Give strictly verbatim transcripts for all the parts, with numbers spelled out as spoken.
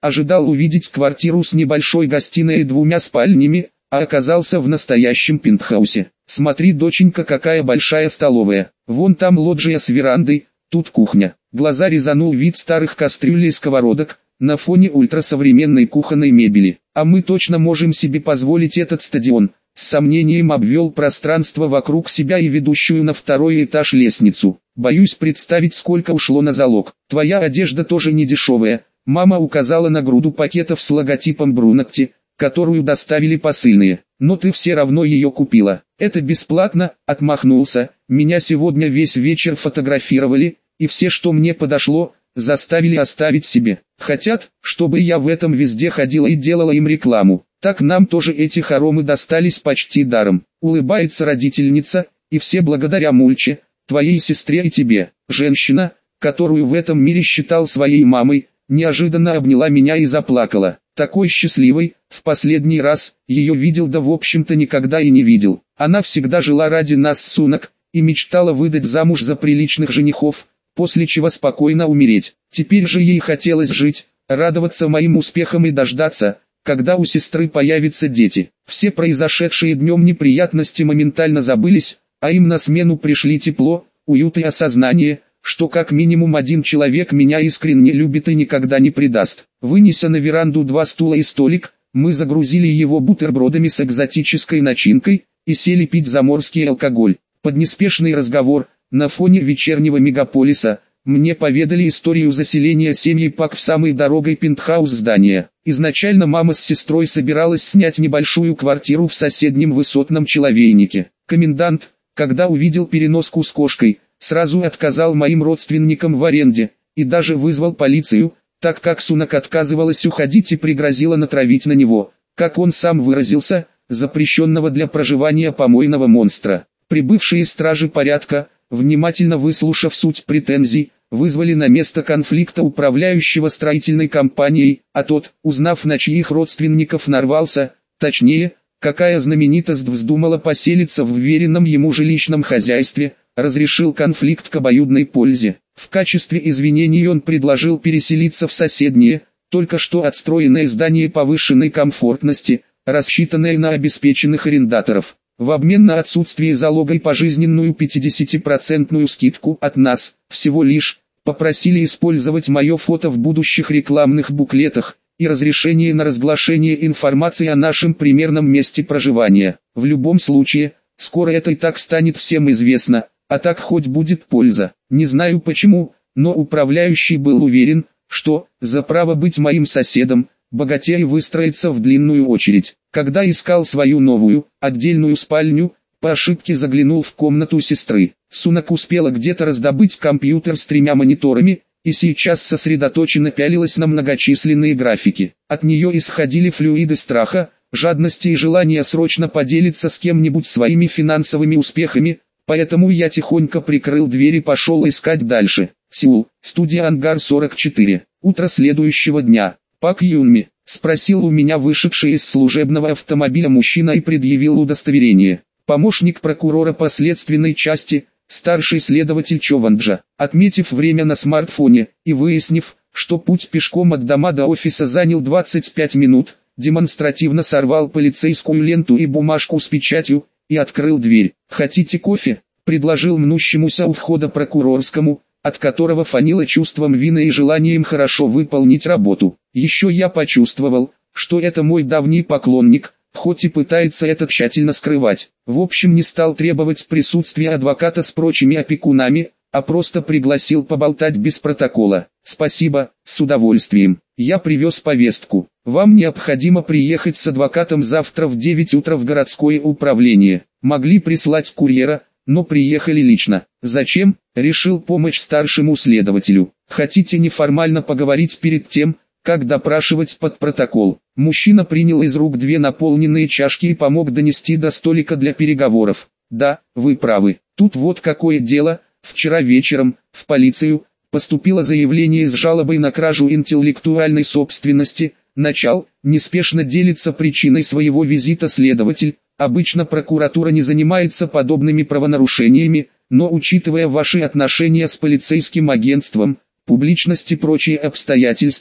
Ожидал увидеть квартиру с небольшой гостиной и двумя спальнями, а оказался в настоящем пентхаусе. Смотри, доченька, какая большая столовая. Вон там лоджия с верандой, тут кухня. Глаза резанул вид старых кастрюль и сковородок на фоне ультрасовременной кухонной мебели. А мы точно можем себе позволить этот стадион. С сомнением обвел пространство вокруг себя и ведущую на второй этаж лестницу. Боюсь представить, сколько ушло на залог. Твоя одежда тоже не дешевая. Мама указала на груду пакетов с логотипом Брунотти, которую доставили посыльные. Но ты все равно ее купила. Это бесплатно, отмахнулся. Меня сегодня весь вечер фотографировали, и все, что мне подошло, заставили оставить себе. Хотят, чтобы я в этом везде ходила и делала им рекламу. Так нам тоже эти хоромы достались почти даром. Улыбается родительница, и все благодаря Мульче, твоей сестре и тебе. Женщина, которую в этом мире считал своей мамой, неожиданно обняла меня и заплакала. Такой счастливой, в последний раз, ее видел, да в общем-то никогда и не видел. Она всегда жила ради нас, сунок, и мечтала выдать замуж за приличных женихов, после чего спокойно умереть. Теперь же ей хотелось жить, радоваться моим успехам и дождаться, когда у сестры появятся дети. Все произошедшие днем неприятности моментально забылись, а им на смену пришли тепло, уют и осознание, что как минимум один человек меня искренне любит и никогда не предаст. Вынеся на веранду два стула и столик, мы загрузили его бутербродами с экзотической начинкой и сели пить заморский алкоголь. Под неспешный разговор, на фоне вечернего мегаполиса, мне поведали историю заселения семьи Пак в самый дорогой пентхаус здания. Изначально мама с сестрой собиралась снять небольшую квартиру в соседнем высотном человейнике. Комендант, когда увидел переноску с кошкой, сразу отказал моим родственникам в аренде, и даже вызвал полицию, так как Сунок отказывалась уходить и пригрозила натравить на него, как он сам выразился, запрещенного для проживания помойного монстра. Прибывшие стражи порядка, внимательно выслушав суть претензий, вызвали на место конфликта управляющего строительной компанией, а тот, узнав, на чьих родственников нарвался, точнее, какая знаменитость вздумала поселиться в вверенном ему жилищном хозяйстве, разрешил конфликт к обоюдной пользе. В качестве извинений он предложил переселиться в соседнее, только что отстроенное здание повышенной комфортности, рассчитанное на обеспеченных арендаторов. В обмен на отсутствие залога и пожизненную пятидесятипроцентную скидку от нас, всего лишь, попросили использовать мое фото в будущих рекламных буклетах, и разрешение на разглашение информации о нашем примерном месте проживания. В любом случае, скоро это и так станет всем известно, а так хоть будет польза. Не знаю почему, но управляющий был уверен, что, за право быть моим соседом, богатей выстроится в длинную очередь. Когда искал свою новую, отдельную спальню, по ошибке заглянул в комнату сестры. Сунок успела где-то раздобыть компьютер с тремя мониторами, и сейчас сосредоточенно пялилась на многочисленные графики. От нее исходили флюиды страха, жадности и желания срочно поделиться с кем-нибудь своими финансовыми успехами, поэтому я тихонько прикрыл дверь и пошел искать дальше. Сеул, студия Ангар сорок четыре. Утро следующего дня. Пак Юнми, спросил у меня вышедший из служебного автомобиля мужчина и предъявил удостоверение. Помощник прокурора по следственной части, старший следователь Чованджа. Отметив время на смартфоне и выяснив, что путь пешком от дома до офиса занял двадцать пять минут, демонстративно сорвал полицейскую ленту и бумажку с печатью и открыл дверь. «Хотите кофе?» – предложил мнущемуся у входа прокурорскому, от которого фанило чувством вины и желанием хорошо выполнить работу. Еще я почувствовал, что это мой давний поклонник, хоть и пытается это тщательно скрывать. В общем, не стал требовать присутствия адвоката с прочими опекунами, а просто пригласил поболтать без протокола. «Спасибо, с удовольствием. Я привез повестку. Вам необходимо приехать с адвокатом завтра в девять утра в городское управление. Могли прислать курьера, но приехали лично. Зачем?» Решил помочь старшему следователю. «Хотите неформально поговорить перед тем, как допрашивать под протокол?» Мужчина принял из рук две наполненные чашки и помог донести до столика для переговоров. «Да, вы правы. Тут вот какое дело. Вчера вечером, в полицию, поступило заявление с жалобой на кражу интеллектуальной собственности. Начал, неспешно делится причиной своего визита следователь. Обычно прокуратура не занимается подобными правонарушениями, но учитывая ваши отношения с полицейским агентством, публичность и прочие обстоятельства,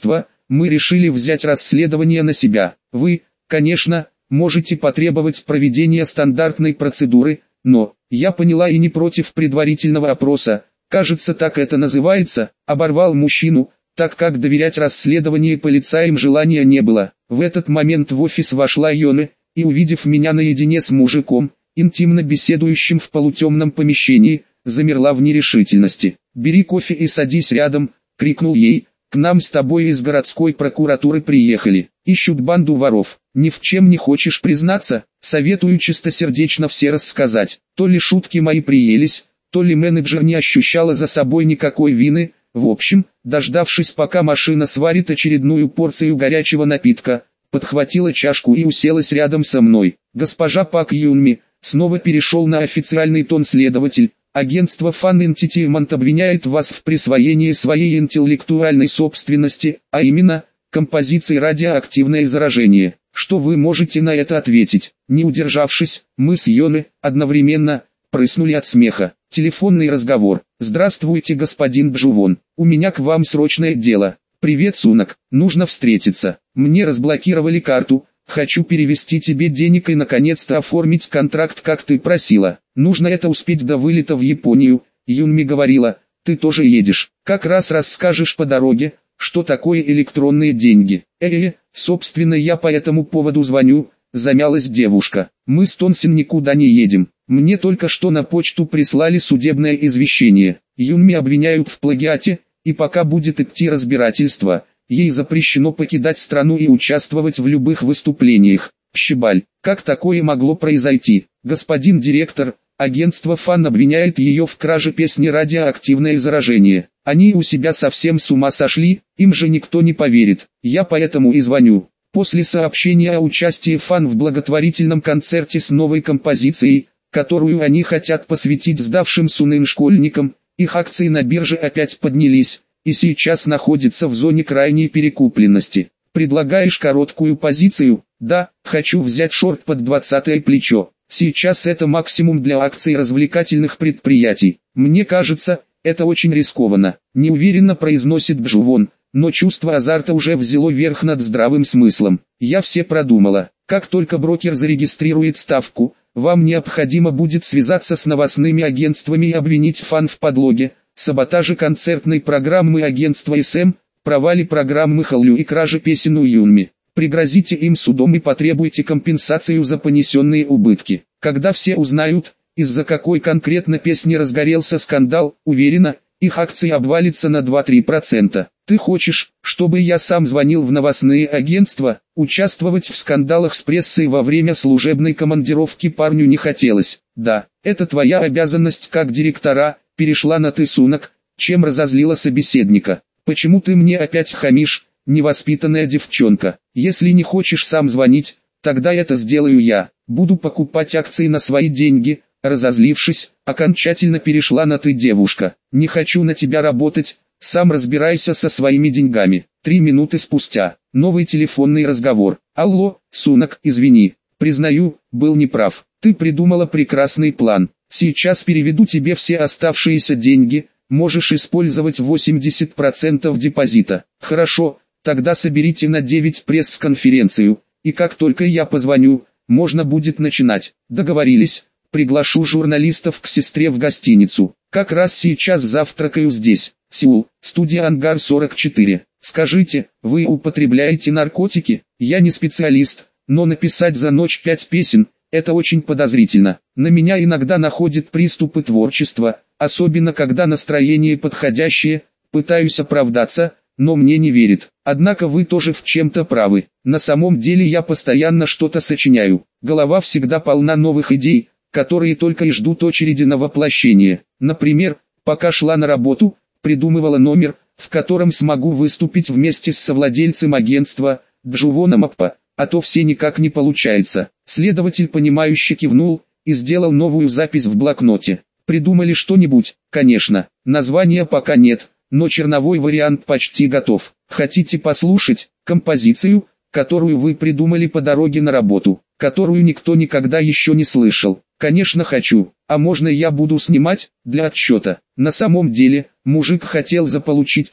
мы решили взять расследование на себя. Вы, конечно, можете потребовать проведения стандартной процедуры, но, я поняла и не против предварительного опроса, кажется так это называется, оборвал мужчину, так как доверять расследованию полицаям желания не было. В этот момент в офис вошла Йоне, и увидев меня наедине с мужиком, интимно беседующим в полутемном помещении, замерла в нерешительности. «Бери кофе и садись рядом», — крикнул ей, «к нам с тобой из городской прокуратуры приехали, ищут банду воров, ни в чем не хочешь признаться, советую чистосердечно все рассказать». То ли шутки мои приелись, то ли менеджер не ощущала за собой никакой вины. В общем, дождавшись пока машина сварит очередную порцию горячего напитка, подхватила чашку и уселась рядом со мной. «Госпожа Пак Юнми», снова перешел на официальный тон следователь, «агентство Fan Entertainment обвиняет вас в присвоении своей интеллектуальной собственности, а именно, композиции «Радиоактивное заражение». Что вы можете на это ответить?» Не удержавшись, мы с Йоне, одновременно, прыснули от смеха. Телефонный разговор. «Здравствуйте, господин Джувон, у меня к вам срочное дело». «Привет, Сунок, нужно встретиться. Мне разблокировали карту, хочу перевести тебе денег и наконец-то оформить контракт, как ты просила. Нужно это успеть до вылета в Японию». Юнми говорила, «Ты тоже едешь, как раз расскажешь по дороге, что такое электронные деньги». «Э-э, собственно я по этому поводу звоню», замялась девушка. «Мы с Тонсин никуда не едем. Мне только что на почту прислали судебное извещение. Юнми обвиняют в плагиате, и пока будет идти разбирательство, ей запрещено покидать страну и участвовать в любых выступлениях». Щебаль, как такое могло произойти? «Господин директор, агентство Fan обвиняет ее в краже песни «Радиоактивное заражение». Они у себя совсем с ума сошли, им же никто не поверит. Я поэтому и звоню». После сообщения о участии Fan в благотворительном концерте с новой композицией, которую они хотят посвятить сдавшим СУНын школьникам, их акции на бирже опять поднялись, и сейчас находятся в зоне крайней перекупленности. «Предлагаешь короткую позицию?» «Да, хочу взять шорт под двадцатое плечо. Сейчас это максимум для акций развлекательных предприятий. Мне кажется, это очень рискованно», неуверенно произносит Джувон, но чувство азарта уже взяло верх над здравым смыслом. «Я все продумала. Как только брокер зарегистрирует ставку, вам необходимо будет связаться с новостными агентствами и обвинить Fan в подлоге, саботаже концертной программы агентства эс эм, провале программы Халлю и краже песен у Юнми. Пригрозите им судом и потребуйте компенсацию за понесенные убытки. Когда все узнают, из-за какой конкретно песни разгорелся скандал, уверена, их акции обвалятся на два-три процента. Ты хочешь, чтобы я сам звонил в новостные агентства? Участвовать в скандалах с прессой во время служебной командировки парню не хотелось. Да, это твоя обязанность как директора, перешла на «ты», Сунок, чем разозлила собеседника. «Почему ты мне опять хамишь, невоспитанная девчонка? Если не хочешь сам звонить, тогда это сделаю я. Буду покупать акции на свои деньги». Разозлившись, окончательно перешла на «ты», девушка. «Не хочу на тебя работать, сам разбирайся со своими деньгами». Три минуты спустя, новый телефонный разговор. «Алло, Сунок, извини, признаю, был неправ. Ты придумала прекрасный план. Сейчас переведу тебе все оставшиеся деньги, можешь использовать восемьдесят процентов депозита». «Хорошо, тогда соберите на девять пресс-конференцию, и как только я позвоню, можно будет начинать». «Договорились». «Приглашу журналистов к сестре в гостиницу. Как раз сейчас завтракаю здесь». Сеул, студия Ангар сорок четыре. «Скажите, вы употребляете наркотики?» «Я не специалист, но написать за ночь пять песен – это очень подозрительно. На меня иногда находят приступы творчества, особенно когда настроение подходящее, пытаюсь оправдаться, но мне не верят. Однако вы тоже в чем-то правы. На самом деле я постоянно что-то сочиняю. Голова всегда полна новых идей, которые только и ждут очереди на воплощение. Например, пока шла на работу, придумывала номер, в котором смогу выступить вместе с совладельцем агентства, Джувоном Аппа, а то все никак не получается». Следователь понимающе кивнул и сделал новую запись в блокноте. «Придумали что-нибудь?» «Конечно, названия пока нет, но черновой вариант почти готов. Хотите послушать композицию, которую вы придумали по дороге на работу, которую никто никогда еще не слышал?» «Конечно хочу. А можно я буду снимать, для отчета?» На самом деле, мужик хотел заполучить то,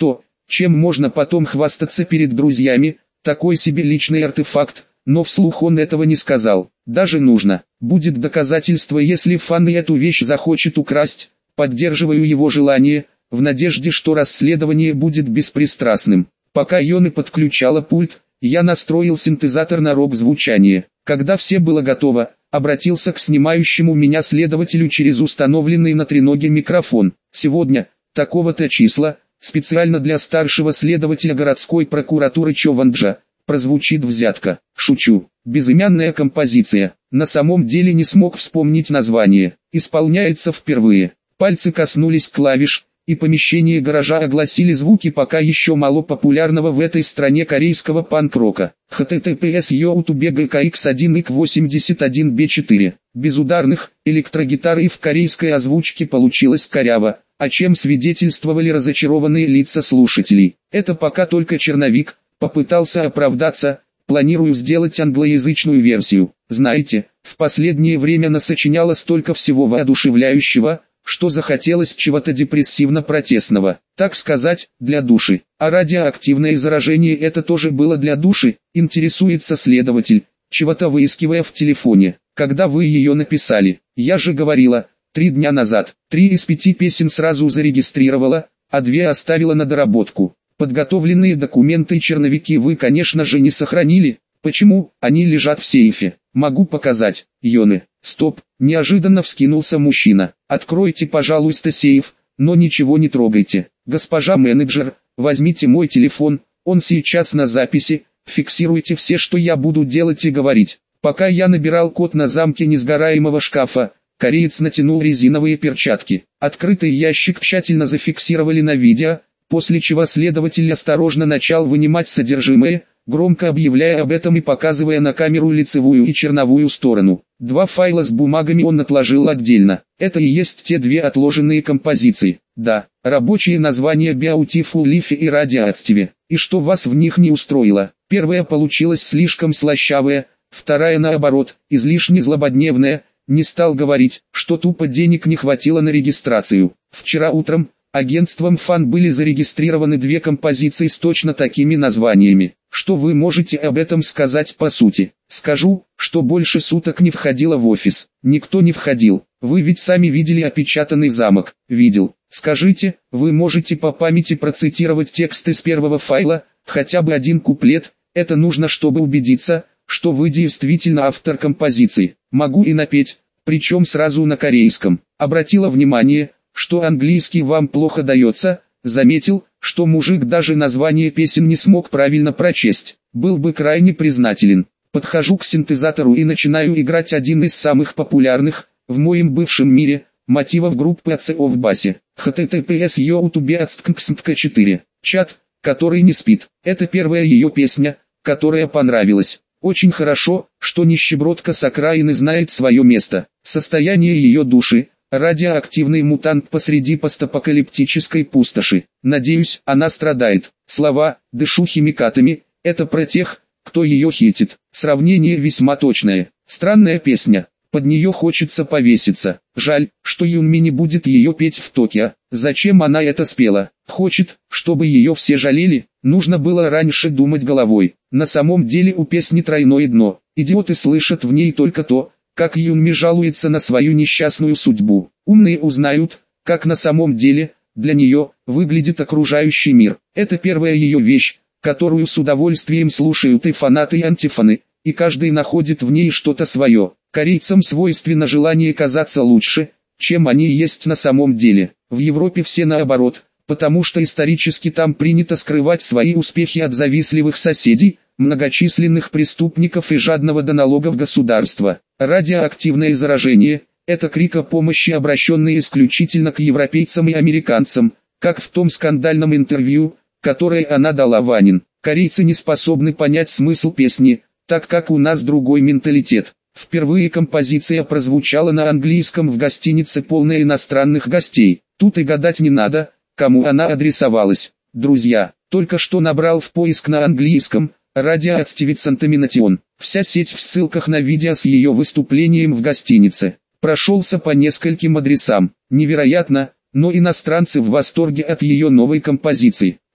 чем можно потом хвастаться перед друзьями, такой себе личный артефакт, но вслух он этого не сказал. Даже нужно, будет доказательство, если фан эту вещь захочет украсть, поддерживаю его желание, в надежде, что расследование будет беспристрастным. Пока Йоны подключала пульт, я настроил синтезатор на рок-звучание. Когда все было готово, обратился к снимающему меня следователю через установленный на треноге микрофон. Сегодня, такого-то числа, специально для старшего следователя городской прокуратуры Чованджа, прозвучит взятка. Шучу. Безымянная композиция. На самом деле не смог вспомнить название. Исполняется впервые. Пальцы коснулись клавиш, и помещение гаража огласили звуки пока еще мало популярного в этой стране корейского панк-рока. эйч ти ти пи эс YouTube джи кей икс один ик восемьдесят один би четыре. Без ударных, электрогитары и в корейской озвучке получилось коряво, о чем свидетельствовали разочарованные лица слушателей. Это пока только черновик, попытался оправдаться, планирую сделать англоязычную версию. Знаете, в последнее время насочиняла столько всего воодушевляющего, что захотелось чего-то депрессивно-протестного, так сказать, для души. А радиоактивное заражение это тоже было для души, интересуется следователь, чего-то выискивая в телефоне. Когда вы ее написали? Я же говорила, три дня назад. Три из пяти песен сразу зарегистрировала, а две оставила на доработку. Подготовленные документы и черновики вы, конечно же, не сохранили. Почему? Они лежат в сейфе. Могу показать. Йоны. Стоп, неожиданно вскинулся мужчина. Откройте, пожалуйста, сейф, но ничего не трогайте. Госпожа менеджер, возьмите мой телефон, он сейчас на записи, фиксируйте все, что я буду делать и говорить. Пока я набирал код на замке несгораемого шкафа, кореец натянул резиновые перчатки. Открытый ящик тщательно зафиксировали на видео, после чего следователь осторожно начал вынимать содержимое, громко объявляя об этом и показывая на камеру лицевую и черновую сторону. Два файла с бумагами он отложил отдельно. Это и есть те две отложенные композиции. Да, рабочие названия Beautiful Leaf и Radioactive. И что вас в них не устроило? Первая получилась слишком слащавая, вторая наоборот, излишне злободневная. Не стал говорить, что тупо денег не хватило на регистрацию. Вчера утром агентством фан были зарегистрированы две композиции с точно такими названиями. Что вы можете об этом сказать по сути? Скажу, что больше суток не входила в офис. Никто не входил. Вы ведь сами видели опечатанный замок. Видел. Скажите, вы можете по памяти процитировать текст из первого файла, хотя бы один куплет? Это нужно, чтобы убедиться, что вы действительно автор композиции. Могу и напеть, причем сразу на корейском. Обратила внимание, что английский вам плохо дается, заметил, что мужик даже название песен не смог правильно прочесть. Был бы крайне признателен. Подхожу к синтезатору и начинаю играть один из самых популярных, в моем бывшем мире, мотивов группы эй си о в басе. эйч ти ти пи эс YouTube четыре. Чат, который не спит. Это первая ее песня, которая понравилась. Очень хорошо, что нищебродка с окраины знает свое место. Состояние ее души. Радиоактивный мутант посреди постапокалиптической пустоши. Надеюсь, она страдает. Слова «дышу химикатами» — это про тех, кто ее хитит. Сравнение весьма точное. Странная песня. Под нее хочется повеситься. Жаль, что Юнми не будет ее петь в Токио. Зачем она это спела? Хочет, чтобы ее все жалели? Нужно было раньше думать головой. На самом деле у песни тройное дно. Идиоты слышат в ней только то, как Юнми жалуется на свою несчастную судьбу. Умные узнают, как на самом деле, для нее, выглядит окружающий мир. Это первая ее вещь, которую с удовольствием слушают и фанаты, и антифаны, и каждый находит в ней что-то свое. Корейцам свойственно желание казаться лучше, чем они есть на самом деле. В Европе все наоборот, потому что исторически там принято скрывать свои успехи от завистливых соседей, многочисленных преступников и жадного до налогов государства. Радиоактивное заражение – это крик о помощи, обращенный исключительно к европейцам и американцам, как в том скандальном интервью, которое она дала Ванин. Корейцы не способны понять смысл песни, так как у нас другой менталитет. Впервые композиция прозвучала на английском в гостинице, полной иностранных гостей. Тут и гадать не надо, кому она адресовалась. Друзья, только что набрал в поиск на английском «Radioactive Contamination». Вся сеть в ссылках на видео с ее выступлением в гостинице. Прошелся по нескольким адресам. Невероятно, но иностранцы в восторге от ее новой композиции.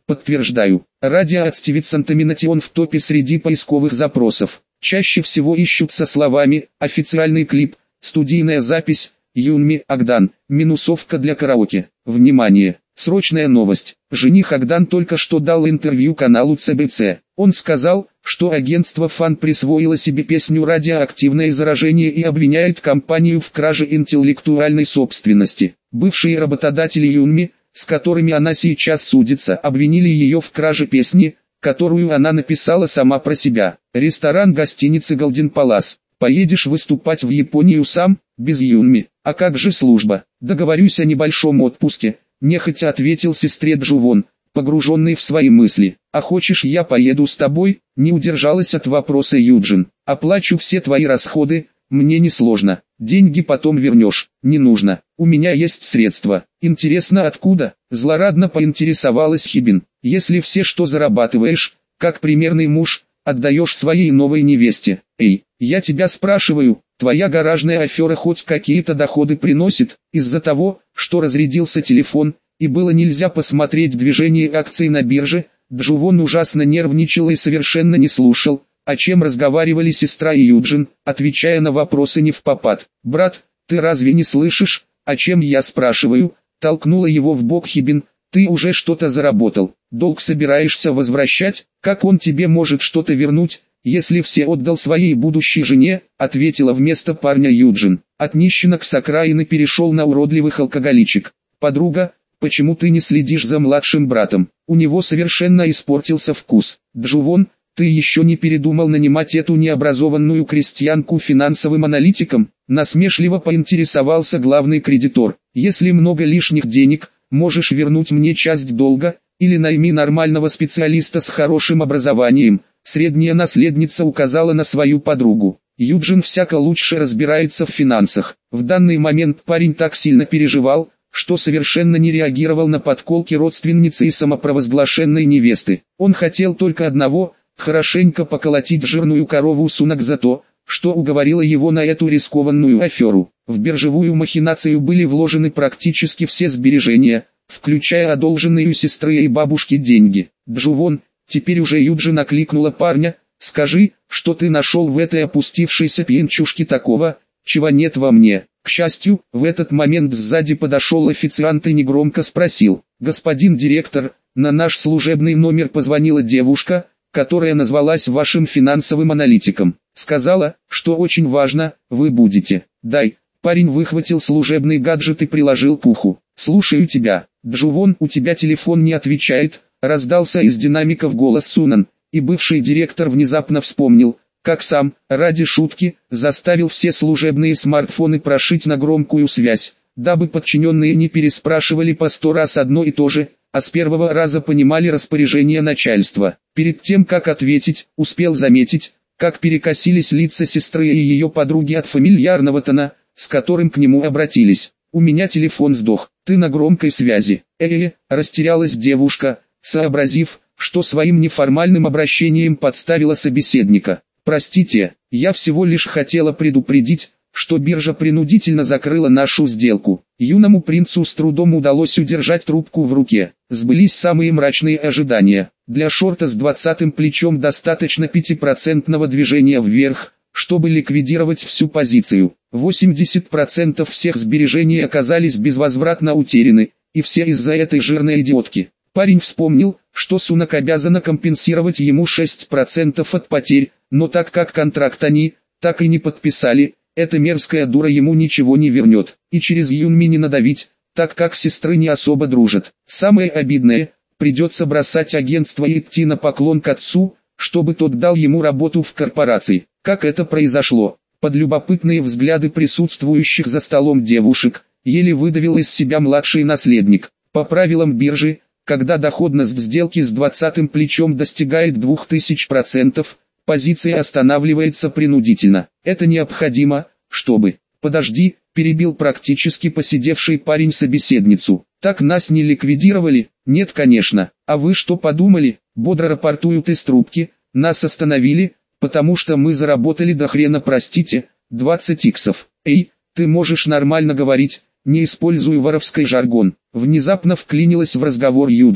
Подтверждаю. Радиоактивитсантаминатион в топе среди поисковых запросов. Чаще всего ищут со словами «официальный клип», «студийная запись», «Юнми Агдан», «минусовка для караоке». Внимание! Срочная новость. Жених Агдан только что дал интервью каналу Цэ Бэ Цэ. Он сказал, что агентство Фан присвоило себе песню «Радиоактивное заражение» и обвиняет компанию в краже интеллектуальной собственности. Бывшие работодатели Юнми, с которыми она сейчас судится, обвинили ее в краже песни, которую она написала сама про себя. Ресторан гостиницы Golden Palace. Поедешь выступать в Японию сам, без Юнми? А как же служба? Договорюсь о небольшом отпуске, нехотя ответил сестре Джувон, погруженный в свои мысли. А хочешь, я поеду с тобой? Не удержалась от вопроса Юджин. Оплачу все твои расходы, мне не сложно. Деньги потом вернешь. Не нужно. У меня есть средства. Интересно, откуда? Злорадно поинтересовалась Хибин. Если все, что зарабатываешь, как примерный муж, отдаешь своей новой невесте. Эй, я тебя спрашиваю, твоя гаражная афера хоть какие-то доходы приносит? Из-за того, что разрядился телефон, и было нельзя посмотреть движение акций на бирже, Джувон ужасно нервничал и совершенно не слушал, о чем разговаривали сестра и Юджин, отвечая на вопросы невпопад. «Брат, ты разве не слышишь, о чем я спрашиваю?» Толкнула его в бок Хибин. «Ты уже что-то заработал, долг собираешься возвращать? Как он тебе может что-то вернуть, если все отдал своей будущей жене?» Ответила вместо парня Юджин. От нищенок с окраины перешел на уродливых алкоголичек. «Подруга, почему ты не следишь за младшим братом? У него совершенно испортился вкус. Джувон, ты еще не передумал нанимать эту необразованную крестьянку финансовым аналитиком?» Насмешливо поинтересовался главный кредитор. «Если много лишних денег, можешь вернуть мне часть долга, или найми нормального специалиста с хорошим образованием». Средняя наследница указала на свою подругу. Юджин всяко лучше разбирается в финансах. В данный момент парень так сильно переживал, что совершенно не реагировал на подколки родственницы и самопровозглашенной невесты. Он хотел только одного – хорошенько поколотить жирную корову Сунак за то, что уговорила его на эту рискованную аферу. В биржевую махинацию были вложены практически все сбережения, включая одолженные у сестры и бабушки деньги. «Джувон», теперь уже Юджин окликнула парня, «скажи, что ты нашел в этой опустившейся пьянчушке такого, чего нет во мне». К счастью, в этот момент сзади подошел официант и негромко спросил: «Господин директор, на наш служебный номер позвонила девушка, которая назвалась вашим финансовым аналитиком. Сказала, что очень важно, вы будете». «Дай». Парень выхватил служебный гаджет и приложил к уху. «Слушаю тебя». «Джувон, у тебя телефон не отвечает», раздался из динамиков голос Сунан, и бывший директор внезапно вспомнил, как сам, ради шутки, заставил все служебные смартфоны прошить на громкую связь, дабы подчиненные не переспрашивали по сто раз одно и то же, а с первого раза понимали распоряжение начальства. Перед тем как ответить, успел заметить, как перекосились лица сестры и ее подруги от фамильярного тона, с которым к нему обратились. «У меня телефон сдох, ты на громкой связи». «Э-э-э», растерялась девушка, сообразив, что своим неформальным обращением подставила собеседника. «Простите, я всего лишь хотела предупредить, что биржа принудительно закрыла нашу сделку». Юному принцу с трудом удалось удержать трубку в руке. Сбылись самые мрачные ожидания. Для шорта с двадцатым плечом достаточно пятипроцентного движения вверх, чтобы ликвидировать всю позицию. восемьдесят процентов всех сбережений оказались безвозвратно утеряны, и все из-за этой жирной идиотки. Парень вспомнил, что Сунак обязана компенсировать ему шесть процентов от потерь, но так как контракт они, так и не подписали, эта мерзкая дура ему ничего не вернет, и через Юнми не надавить, так как сестры не особо дружат. Самое обидное, придется бросать агентство и идти на поклон к отцу, чтобы тот дал ему работу в корпорации. Как это произошло? Под любопытные взгляды присутствующих за столом девушек, еле выдавил из себя младший наследник. По правилам биржи, когда доходность сделки с двадцатым плечом достигает двух тысяч процентов, позиция останавливается принудительно. Это необходимо, чтобы... «Подожди», — перебил практически посидевший парень собеседницу. «Так нас не ликвидировали?» «Нет, конечно. А вы что подумали?» Бодро рапортуют из трубки. «Нас остановили, потому что мы заработали до хрена, простите, двадцать иксов». «Эй, ты можешь нормально говорить, не используй воровской жаргон». Внезапно вклинилась в разговор Юджин.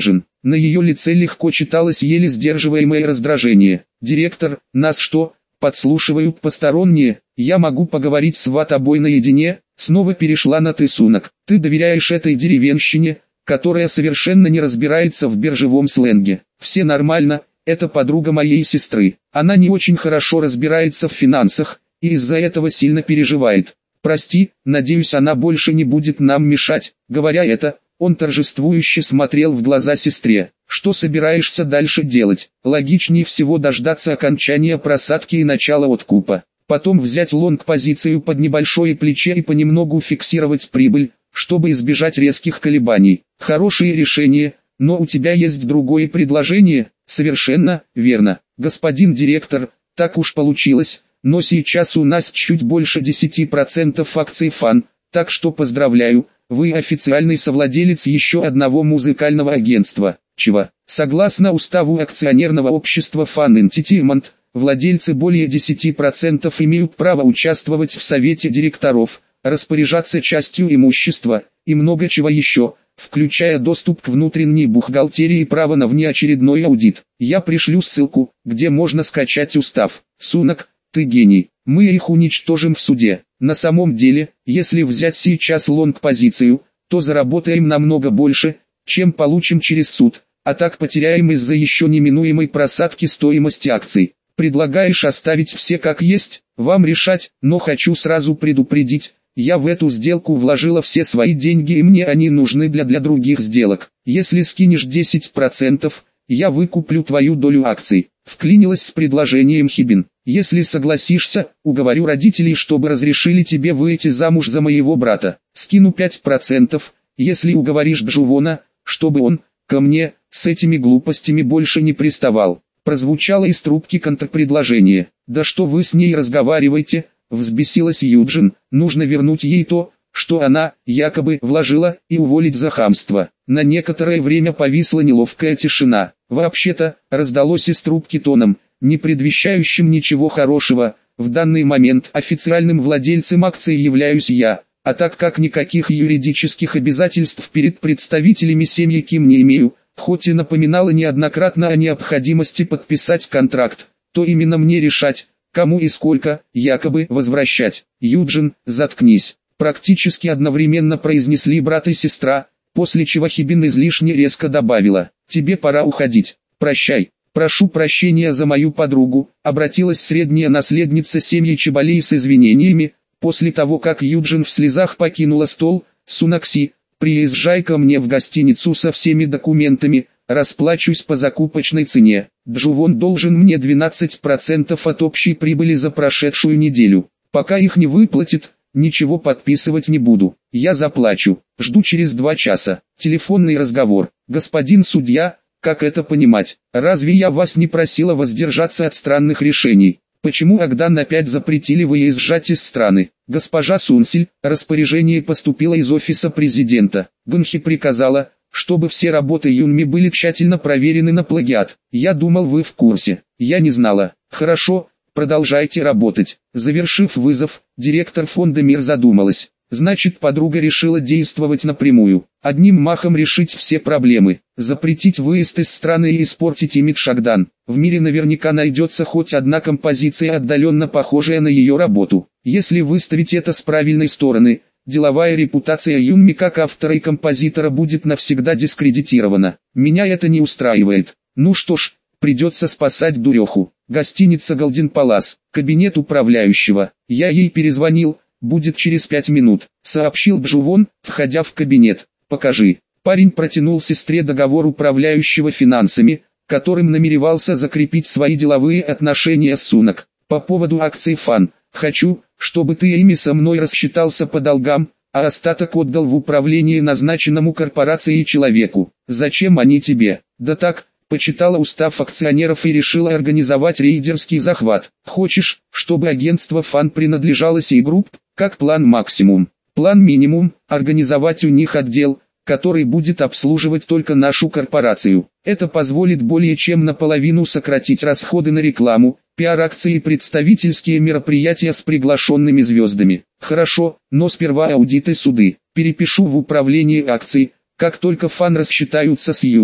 На ее лице легко читалось еле сдерживаемое раздражение. «Директор, нас что, подслушивают посторонние? Я могу поговорить с тобой наедине?» Снова перешла на «ты», Сунак. «Ты доверяешь этой деревенщине, которая совершенно не разбирается в биржевом сленге. Все нормально, это подруга моей сестры. Она не очень хорошо разбирается в финансах, и из-за этого сильно переживает. Прости, надеюсь, она больше не будет нам мешать». Говоря это, он торжествующе смотрел в глаза сестре. «Что собираешься дальше делать? Логичнее всего дождаться окончания просадки и начала откупа. Потом взять лонг-позицию под небольшое плечо и понемногу фиксировать прибыль, чтобы избежать резких колебаний. Хорошее решение, но у тебя есть другое предложение?» «Совершенно верно, господин директор, так уж получилось, но сейчас у нас чуть больше десяти процентов акций ФАН, так что поздравляю, вы официальный совладелец еще одного музыкального агентства». «Чего?» «Согласно уставу акционерного общества ФАН Entertainment, владельцы более десяти процентов имеют право участвовать в совете директоров, распоряжаться частью имущества, и много чего еще, включая доступ к внутренней бухгалтерии и право на внеочередной аудит. Я пришлю ссылку, где можно скачать устав. Сунак, ты гений. Мы их уничтожим в суде. На самом деле, если взять сейчас лонг-позицию, то заработаем намного больше, чем получим через суд, а так потеряем из-за еще неминуемой просадки стоимости акций. Предлагаешь оставить все как есть? Вам решать, но хочу сразу предупредить, я в эту сделку вложила все свои деньги и мне они нужны для для других сделок. Если скинешь десять процентов, я выкуплю твою долю акций. Вклинилась с предложением Хибин. Если согласишься, уговорю родителей, чтобы разрешили тебе выйти замуж за моего брата. Скину пять процентов, если уговоришь Джувона, чтобы он, ко мне, с этими глупостями больше не приставал. Прозвучало из трубки контрпредложение. «Да что вы с ней разговариваете?» Взбесилась Юджин. «Нужно вернуть ей то, что она, якобы, вложила, и уволить за хамство». На некоторое время повисла неловкая тишина. «Вообще-то», раздалось из трубки тоном, не предвещающим ничего хорошего, «в данный момент официальным владельцем акций являюсь я, а так как никаких юридических обязательств перед представителями семьи Ким не имею, хоть и напоминала неоднократно о необходимости подписать контракт, то именно мне решать, кому и сколько, якобы, возвращать». «Юджин, заткнись», практически одновременно произнесли брат и сестра, после чего Хибин излишне резко добавила: «Тебе пора уходить. Прощай». «Прошу прощения за мою подругу», обратилась средняя наследница семьи Чебалей с извинениями, после того как Юджин в слезах покинула стол. «Сунакси, приезжай ко мне в гостиницу со всеми документами, расплачусь по закупочной цене. Джувон должен мне двенадцать процентов от общей прибыли за прошедшую неделю. Пока их не выплатит, ничего подписывать не буду. Я заплачу. Жду через два часа». Телефонный разговор. «Господин судья, как это понимать? Разве я вас не просила воздержаться от странных решений? Почему Агдан опять запретили выезжать из страны?» «Госпожа Сунсиль, распоряжение поступило из офиса президента. Гунхи приказала, чтобы все работы Юнми были тщательно проверены на плагиат. Я думал, вы в курсе. Я не знала». «Хорошо, продолжайте работать». Завершив вызов, директор фонда «Мир» задумалась. Значит, подруга решила действовать напрямую. Одним махом решить все проблемы. Запретить выезд из страны и испортить имидж Агдан. В мире наверняка найдется хоть одна композиция, отдаленно похожая на ее работу. Если выставить это с правильной стороны, деловая репутация Юнми как автора и композитора будет навсегда дискредитирована. Меня это не устраивает. Ну что ж, придется спасать дуреху. Гостиница Голден Палас, кабинет управляющего. Я ей перезвонил, будет через пять минут, сообщил Джувон, входя в кабинет. «Покажи». Парень протянул сестре договор управляющего финансами, которым намеревался закрепить свои деловые отношения с Сунак. «По поводу акций ФАН, хочу, чтобы ты ими со мной рассчитался по долгам, а остаток отдал в управление назначенному корпорацией человеку. Зачем они тебе?» «Да так, почитала устав акционеров и решила организовать рейдерский захват. Хочешь, чтобы агентство ФАН принадлежало сей групп, как план максимум? План минимум – организовать у них отдел, который будет обслуживать только нашу корпорацию. Это позволит более чем наполовину сократить расходы на рекламу, пиар-акции и представительские мероприятия с приглашенными звездами. Хорошо, но сперва аудит и суды. Перепишу в управление акций, как только ФАН рассчитаются с Юнми.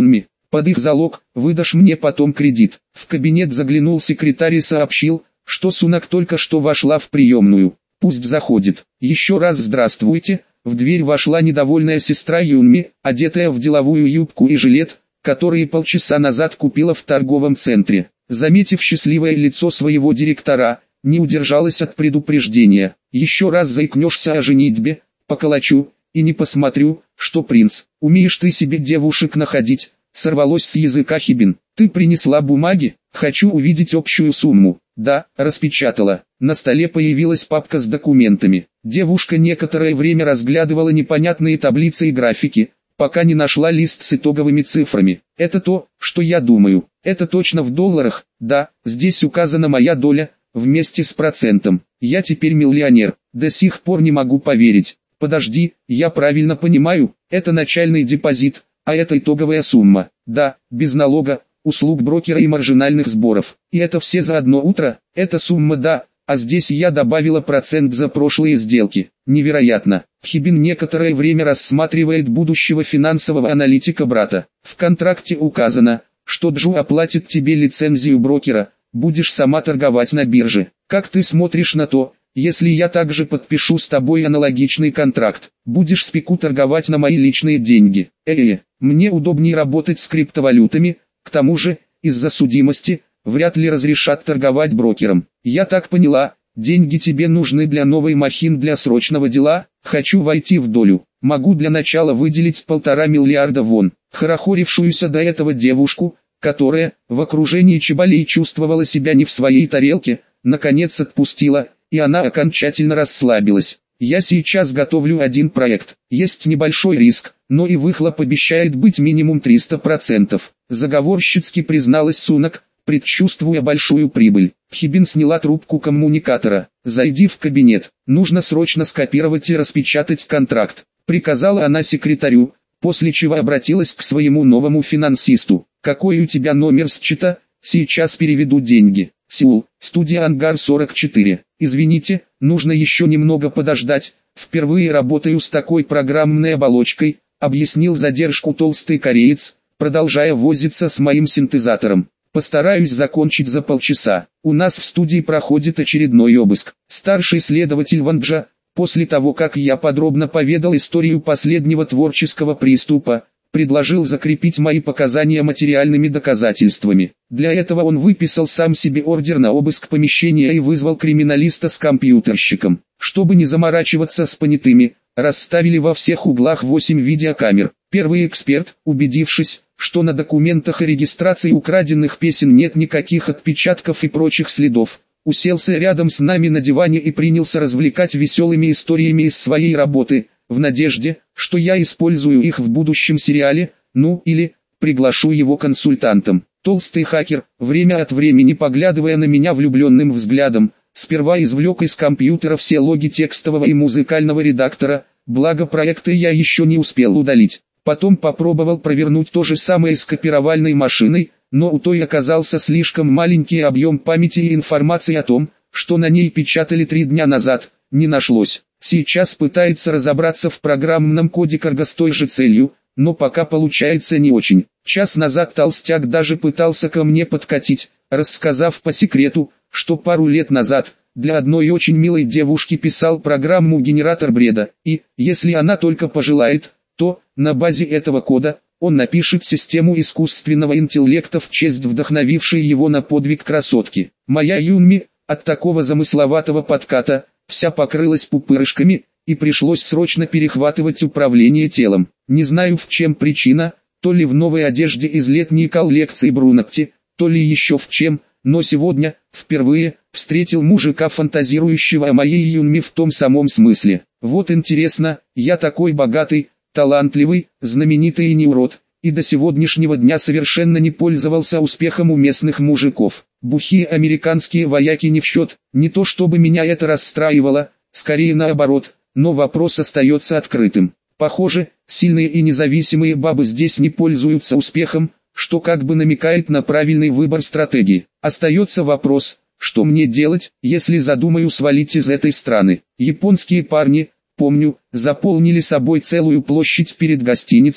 Под их залог, выдашь мне потом кредит. В кабинет заглянул секретарь и сообщил, что Сунак только что вошла в приемную. Пусть заходит. Еще раз здравствуйте. В дверь вошла недовольная сестра Юнми, одетая в деловую юбку и жилет, которые полчаса назад купила в торговом центре. Заметив счастливое лицо своего директора, не удержалась от предупреждения. Еще раз заикнешься о женитьбе, поколочу, и не посмотрю, что принц. Умеешь ты себе девушек находить, сорвалось с языка Хибин. Ты принесла бумаги? Хочу увидеть общую сумму. Да, распечатала. На столе появилась папка с документами. Девушка некоторое время разглядывала непонятные таблицы и графики, пока не нашла лист с итоговыми цифрами. Это то, что я думаю. Это точно в долларах. Да, здесь указана моя доля, вместе с процентом. Я теперь миллионер. До сих пор не могу поверить. Подожди, я правильно понимаю, это начальный депозит, а это итоговая сумма. Да, без налога, услуг брокера и маржинальных сборов. И это все за одно утро? Это сумма, да, а здесь я добавила процент за прошлые сделки. Невероятно. Хибин некоторое время рассматривает будущего финансового аналитика брата. В контракте указано, что Джу оплатит тебе лицензию брокера, будешь сама торговать на бирже. Как ты смотришь на то, если я также подпишу с тобой аналогичный контракт? Будешь спеку торговать на мои личные деньги. Э-э, мне удобнее работать с криптовалютами, к тому же, из-за судимости, вряд ли разрешат торговать брокером. Я так поняла, деньги тебе нужны для новой махин для срочного дела? Хочу войти в долю. Могу для начала выделить полтора миллиарда вон. Хорохорившуюся до этого девушку, которая, в окружении чеболей чувствовала себя не в своей тарелке, наконец отпустила, и она окончательно расслабилась. Я сейчас готовлю один проект. Есть небольшой риск, но и выхлоп обещает быть минимум триста процентов. Заговорщицки призналась Сунак, предчувствуя большую прибыль. Хибин сняла трубку коммуникатора. «Зайди в кабинет, нужно срочно скопировать и распечатать контракт», приказала она секретарю, после чего обратилась к своему новому финансисту. «Какой у тебя номер счета? Сейчас переведу деньги». Сеул, студия Ангар сорок четыре. «Извините, нужно еще немного подождать, впервые работаю с такой программной оболочкой», объяснил задержку толстый кореец, продолжая возиться с моим синтезатором. «Постараюсь закончить за полчаса. У нас в студии проходит очередной обыск. Старший следователь Ванджа, после того как я подробно поведал историю последнего творческого приступа, предложил закрепить мои показания материальными доказательствами. Для этого он выписал сам себе ордер на обыск помещения и вызвал криминалиста с компьютерщиком. Чтобы не заморачиваться с понятыми, расставили во всех углах восемь видеокамер. Первый эксперт, убедившись, что на документах о регистрации украденных песен нет никаких отпечатков и прочих следов, уселся рядом с нами на диване и принялся развлекать веселыми историями из своей работы, в надежде, что я использую их в будущем сериале, ну или приглашу его консультантом. Толстый хакер, время от времени поглядывая на меня влюбленным взглядом, сперва извлек из компьютера все логи текстового и музыкального редактора, благо проекты я еще не успел удалить. Потом попробовал провернуть то же самое с копировальной машиной, но у той оказался слишком маленький объем памяти и информации о том, что на ней печатали три дня назад, не нашлось. Сейчас пытается разобраться в программном коде Карго с той же целью, но пока получается не очень. Час назад толстяк даже пытался ко мне подкатить, рассказав по секрету, что пару лет назад, для одной очень милой девушки писал программу «Генератор бреда», и, если она только пожелает, то, на базе этого кода, он напишет систему искусственного интеллекта в честь вдохновившей его на подвиг красотки. Моя Юнми, от такого замысловатого подката, вся покрылась пупырышками, и пришлось срочно перехватывать управление телом. Не знаю, в чем причина, то ли в новой одежде из летней коллекции Брунокти, то ли еще в чем, но сегодня, впервые, встретил мужика, фантазирующего о моей Юнми в том самом смысле. Вот интересно, я такой богатый, талантливый, знаменитый и не урод, и до сегодняшнего дня совершенно не пользовался успехом у местных мужиков. Бухие американские вояки не в счет, не то чтобы меня это расстраивало, скорее наоборот, но вопрос остается открытым. Похоже, сильные и независимые бабы здесь не пользуются успехом, что как бы намекает на правильный выбор стратегии. Остается вопрос, что мне делать, если задумаю свалить из этой страны. Японские парни, помню, заполнили собой целую площадь перед гостиницей,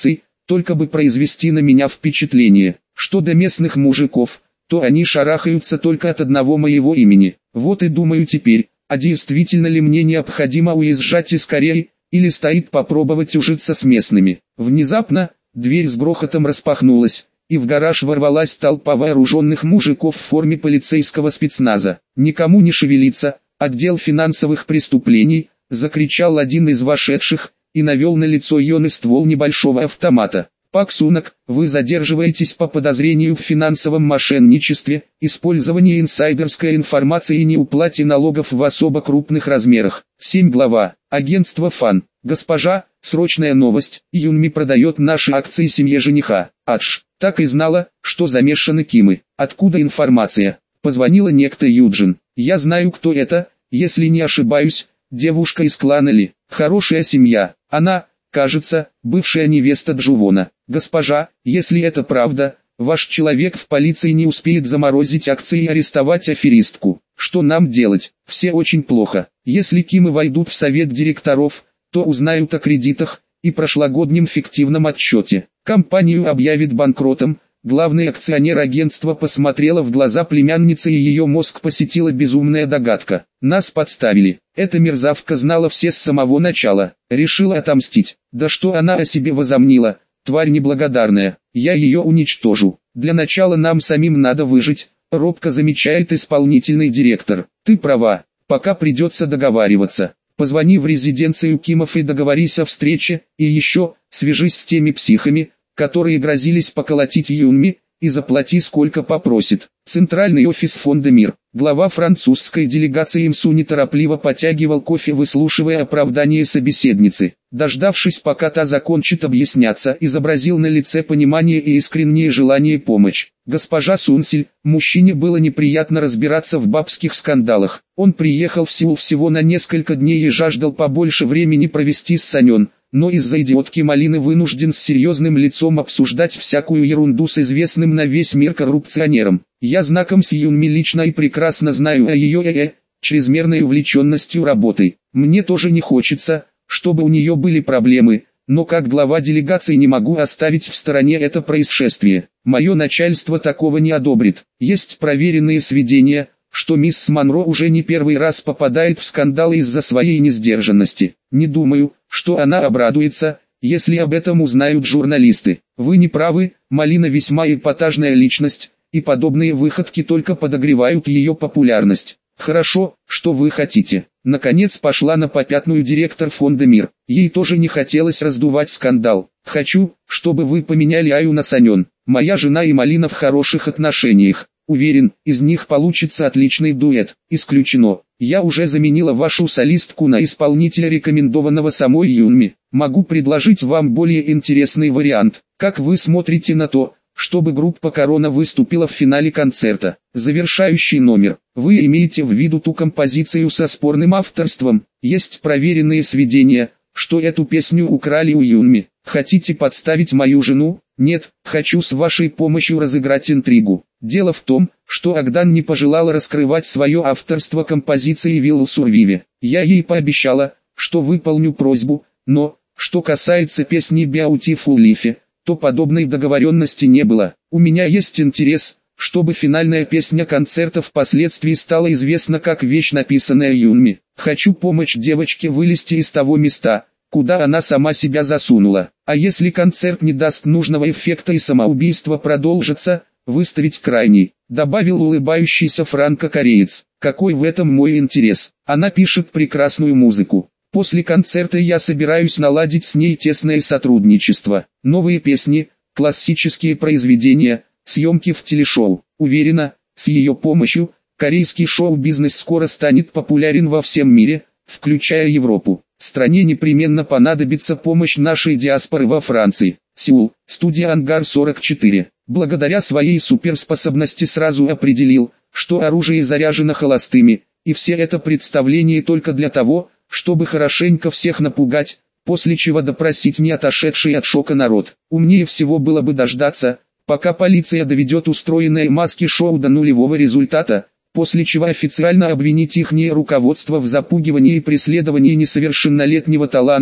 только бы произвести на меня впечатление. Что до местных мужиков, то они шарахаются только от одного моего имени. Вот и думаю теперь, а действительно ли мне необходимо уезжать из Кореи, или стоит попробовать ужиться с местными. Внезапно, дверь с грохотом распахнулась, и в гараж ворвалась толпа вооруженных мужиков в форме полицейского спецназа. «Никому не шевелиться, отдел финансовых преступлений», — закричал один из вошедших, и навел на лицо Йоны ствол небольшого автомата. «Пак Сунок, вы задерживаетесь по подозрению в финансовом мошенничестве, использовании инсайдерской информации и неуплате налогов в особо крупных размерах». семь Глава. Агентство Фан. «Госпожа, срочная новость, Юнми продает наши акции семье жениха». Адж. Так и знала, что замешаны Кимы. Откуда информация? Позвонила некто Юджин. Я знаю, кто это, если не ошибаюсь, девушка из клана Ли. Хорошая семья. Она, кажется, бывшая невеста Джувона. Госпожа, если это правда, ваш человек в полиции не успеет заморозить акции и арестовать аферистку. Что нам делать? Все очень плохо. Если Кимы войдут в совет директоров, то узнают о кредитах и прошлогоднем фиктивном отчете. Компанию объявит банкротом. Главный акционер агентства посмотрела в глаза племянницы, и ее мозг посетила безумная догадка. Нас подставили. Эта мерзавка знала все с самого начала. Решила отомстить. Да что она о себе возомнила? Тварь неблагодарная. Я ее уничтожу. Для начала нам самим надо выжить, робко замечает исполнительный директор. Ты права. Пока придется договариваться. Позвони в резиденцию Кимов и договорись о встрече, и еще, свяжись с теми психами, которые грозились поколотить Юнми, и заплати сколько попросит. Центральный офис фонда «Мир». Глава французской делегации Имсу неторопливо потягивал кофе, выслушивая оправдание собеседницы. Дождавшись, пока та закончит объясняться, изобразил на лице понимание и искреннее желание помочь. Госпожа Сунсиль, мужчине было неприятно разбираться в бабских скандалах. Он приехал в Сеул всего на несколько дней и жаждал побольше времени провести с Санен, но из-за идиотки Малины вынужден с серьезным лицом обсуждать всякую ерунду с известным на весь мир коррупционером. Я знаком с Юнми лично и прекрасно знаю о ее э-э, чрезмерной увлеченностью работой. Мне тоже не хочется, чтобы у нее были проблемы, но как глава делегации не могу оставить в стороне это происшествие. Мое начальство такого не одобрит. Есть проверенные сведения, что мисс Монро уже не первый раз попадает в скандалы из-за своей несдержанности. Не думаю, что она обрадуется, если об этом узнают журналисты. Вы не правы, Малина весьма эпатажная личность, и подобные выходки только подогревают ее популярность. Хорошо, что вы хотите. Наконец пошла на попятную директор фонда «Мир». Ей тоже не хотелось раздувать скандал. Хочу, чтобы вы поменяли Аю на Санен. Моя жена и Малина в хороших отношениях. Уверен, из них получится отличный дуэт. Исключено. Я уже заменила вашу солистку на исполнителя, рекомендованного самой Юнми. Могу предложить вам более интересный вариант. Как вы смотрите на то, чтобы группа «Корона» выступила в финале концерта? Завершающий номер. Вы имеете в виду ту композицию со спорным авторством? Есть проверенные сведения, что эту песню украли у Юнми. Хотите подставить мою жену? Нет, хочу с вашей помощью разыграть интригу. Дело в том, что Агдан не пожелала раскрывать свое авторство композиции «Will Survive». Я ей пообещала, что выполню просьбу, но, что касается песни «Beautiful Life», то подобной договоренности не было. У меня есть интерес, чтобы финальная песня концерта впоследствии стала известна как вещь, написанная Юнми. Хочу помочь девочке вылезти из того места, куда она сама себя засунула. А если концерт не даст нужного эффекта и самоубийство продолжится, выставить крайний, добавил улыбающийся франко-кореец. Какой в этом мой интерес? Она пишет прекрасную музыку. После концерта я собираюсь наладить с ней тесное сотрудничество. Новые песни, классические произведения, съемки в телешоу. Уверена, с ее помощью, корейский шоу-бизнес скоро станет популярен во всем мире, включая Европу. Стране непременно понадобится помощь нашей диаспоры во Франции. Сеул, студия Ангар сорок четыре. Благодаря своей суперспособности сразу определил, что оружие заряжено холостыми, и все это представление только для того, чтобы хорошенько всех напугать, после чего допросить не отошедший от шока народ. Умнее всего было бы дождаться, пока полиция доведет устроенное маски-шоу до нулевого результата, после чего официально обвинить ихнее руководство в запугивании и преследовании несовершеннолетнего таланта,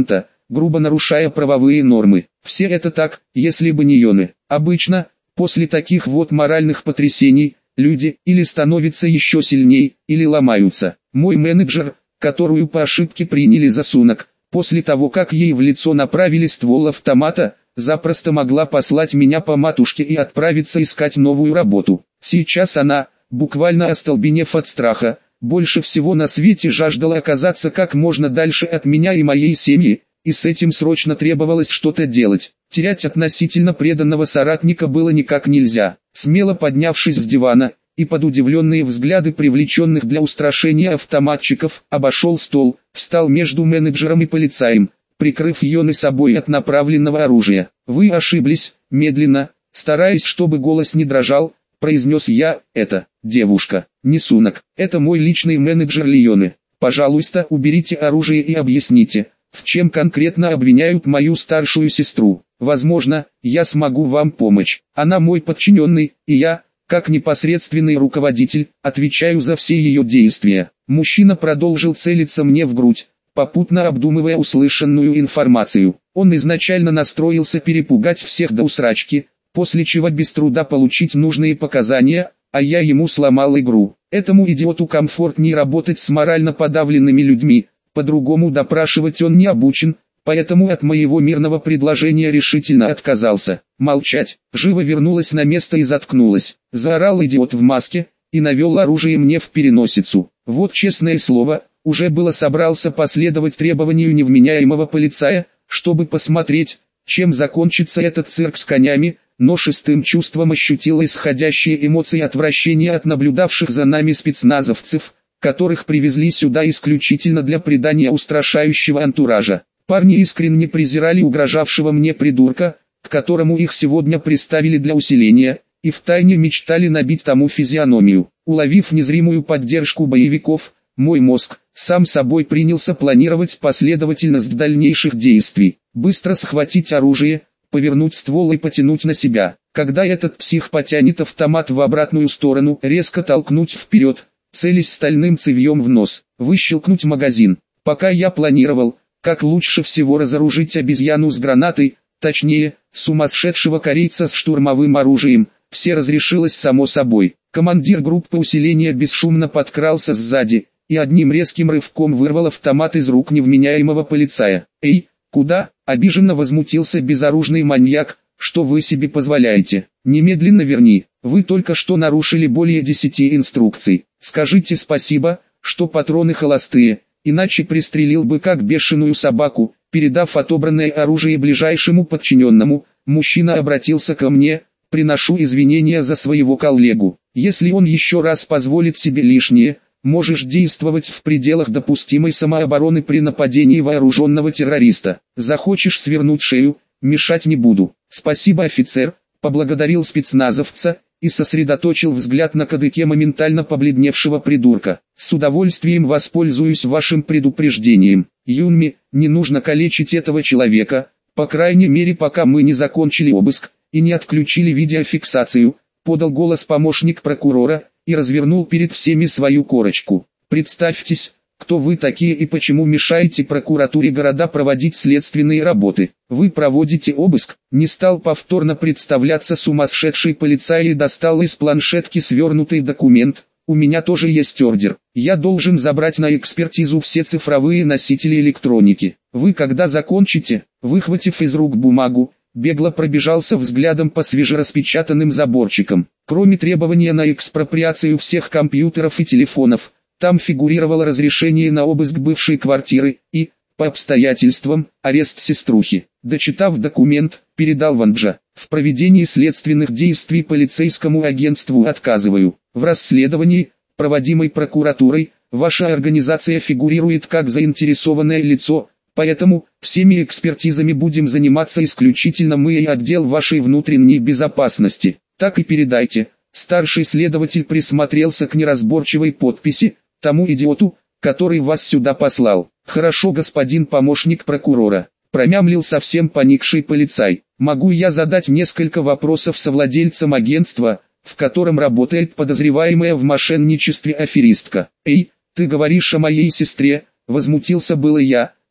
грубо нарушая правовые нормы. Все это так, если бы не ионы. Обычно, после таких вот моральных потрясений, люди или становятся еще сильней, или ломаются. Мой менеджер, которую по ошибке приняли за сунок, после того как ей в лицо направили ствол автомата, запросто могла послать меня по матушке и отправиться искать новую работу. Сейчас она, буквально остолбенев от страха, больше всего на свете жаждала оказаться как можно дальше от меня и моей семьи, и с этим срочно требовалось что-то делать. Терять относительно преданного соратника было никак нельзя. Смело поднявшись с дивана, и под удивленные взгляды привлеченных для устрашения автоматчиков, обошел стол, встал между менеджером и полицаем, прикрыв ионы собой от направленного оружия. «Вы ошиблись», медленно, стараясь, чтобы голос не дрожал, произнес я, «это, девушка, не сунок, это мой личный менеджер Лионы. Пожалуйста, уберите оружие и объясните, в чем конкретно обвиняют мою старшую сестру. Возможно, я смогу вам помочь. Она мой подчиненный, и я, как непосредственный руководитель, отвечаю за все ее действия». Мужчина продолжил целиться мне в грудь, попутно обдумывая услышанную информацию. Он изначально настроился перепугать всех до усрачки, после чего без труда получить нужные показания, а я ему сломал игру. Этому идиоту комфортнее работать с морально подавленными людьми, по-другому допрашивать он не обучен, поэтому от моего мирного предложения решительно отказался. Молчать, живо вернулась на место и заткнулась. Заорал идиот в маске, и навел оружие мне в переносицу. Вот честное слово, уже было собрался последовать требованию невменяемого полицая, чтобы посмотреть, чем закончится этот цирк с конями, но шестым чувством ощутил исходящие эмоции отвращения от наблюдавших за нами спецназовцев, которых привезли сюда исключительно для придания устрашающего антуража. Парни искренне презирали угрожавшего мне придурка, к которому их сегодня приставили для усиления, и втайне мечтали набить тому физиономию. Уловив незримую поддержку боевиков, мой мозг, сам собой принялся планировать последовательность дальнейших действий. Быстро схватить оружие, повернуть ствол и потянуть на себя. Когда этот псих потянет автомат в обратную сторону, резко толкнуть вперед, целясь стальным цевьем в нос, выщелкнуть магазин. Пока я планировал, как лучше всего разоружить обезьяну с гранатой, точнее, сумасшедшего корейца с штурмовым оружием, все разрешилось само собой. Командир группы усиления бесшумно подкрался сзади, и одним резким рывком вырвал автомат из рук невменяемого полицая. «Эй, куда?» – обиженно возмутился безоружный маньяк. «Что вы себе позволяете? Немедленно верни, вы только что нарушили более десяти инструкций. Скажите спасибо, что патроны холостые, иначе пристрелил бы как бешеную собаку». Передав отобранное оружие ближайшему подчиненному, мужчина обратился ко мне: «Приношу извинения за своего коллегу. Если он еще раз позволит себе лишнее, можешь действовать в пределах допустимой самообороны при нападении вооруженного террориста. Захочешь свернуть шею, мешать не буду». «Спасибо, офицер», — поблагодарил спецназовца и сосредоточил взгляд на кадыке моментально побледневшего придурка. «С удовольствием воспользуюсь вашим предупреждением. Юнми, не нужно калечить этого человека, по крайней мере пока мы не закончили обыск и не отключили видеофиксацию», — подал голос помощник прокурора и развернул перед всеми свою корочку. «Представьтесь, кто вы такие и почему мешаете прокуратуре города проводить следственные работы. Вы проводите обыск?» Не стал повторно представляться сумасшедший полицай и достал из планшетки свернутый документ. «У меня тоже есть ордер. Я должен забрать на экспертизу все цифровые носители электроники. Вы когда закончите?» Выхватив из рук бумагу, бегло пробежался взглядом по свежераспечатанным заборчикам. Кроме требования на экспроприацию всех компьютеров и телефонов, там фигурировало разрешение на обыск бывшей квартиры и, по обстоятельствам, арест сеструхи. Дочитав документ, передал Ванджа: «В проведении следственных действий полицейскому агентству отказываю. В расследовании, проводимой прокуратурой, ваша организация фигурирует как заинтересованное лицо, поэтому всеми экспертизами будем заниматься исключительно мы и отдел вашей внутренней безопасности. Так и передайте». Старший следователь присмотрелся к неразборчивой подписи: «Тому идиоту, который вас сюда послал». «Хорошо, господин помощник прокурора», — промямлил совсем поникший полицай. «Могу я задать несколько вопросов совладельцам агентства, в котором работает подозреваемая в мошенничестве аферистка?» «Эй, ты говоришь о моей сестре?» — возмутился было я,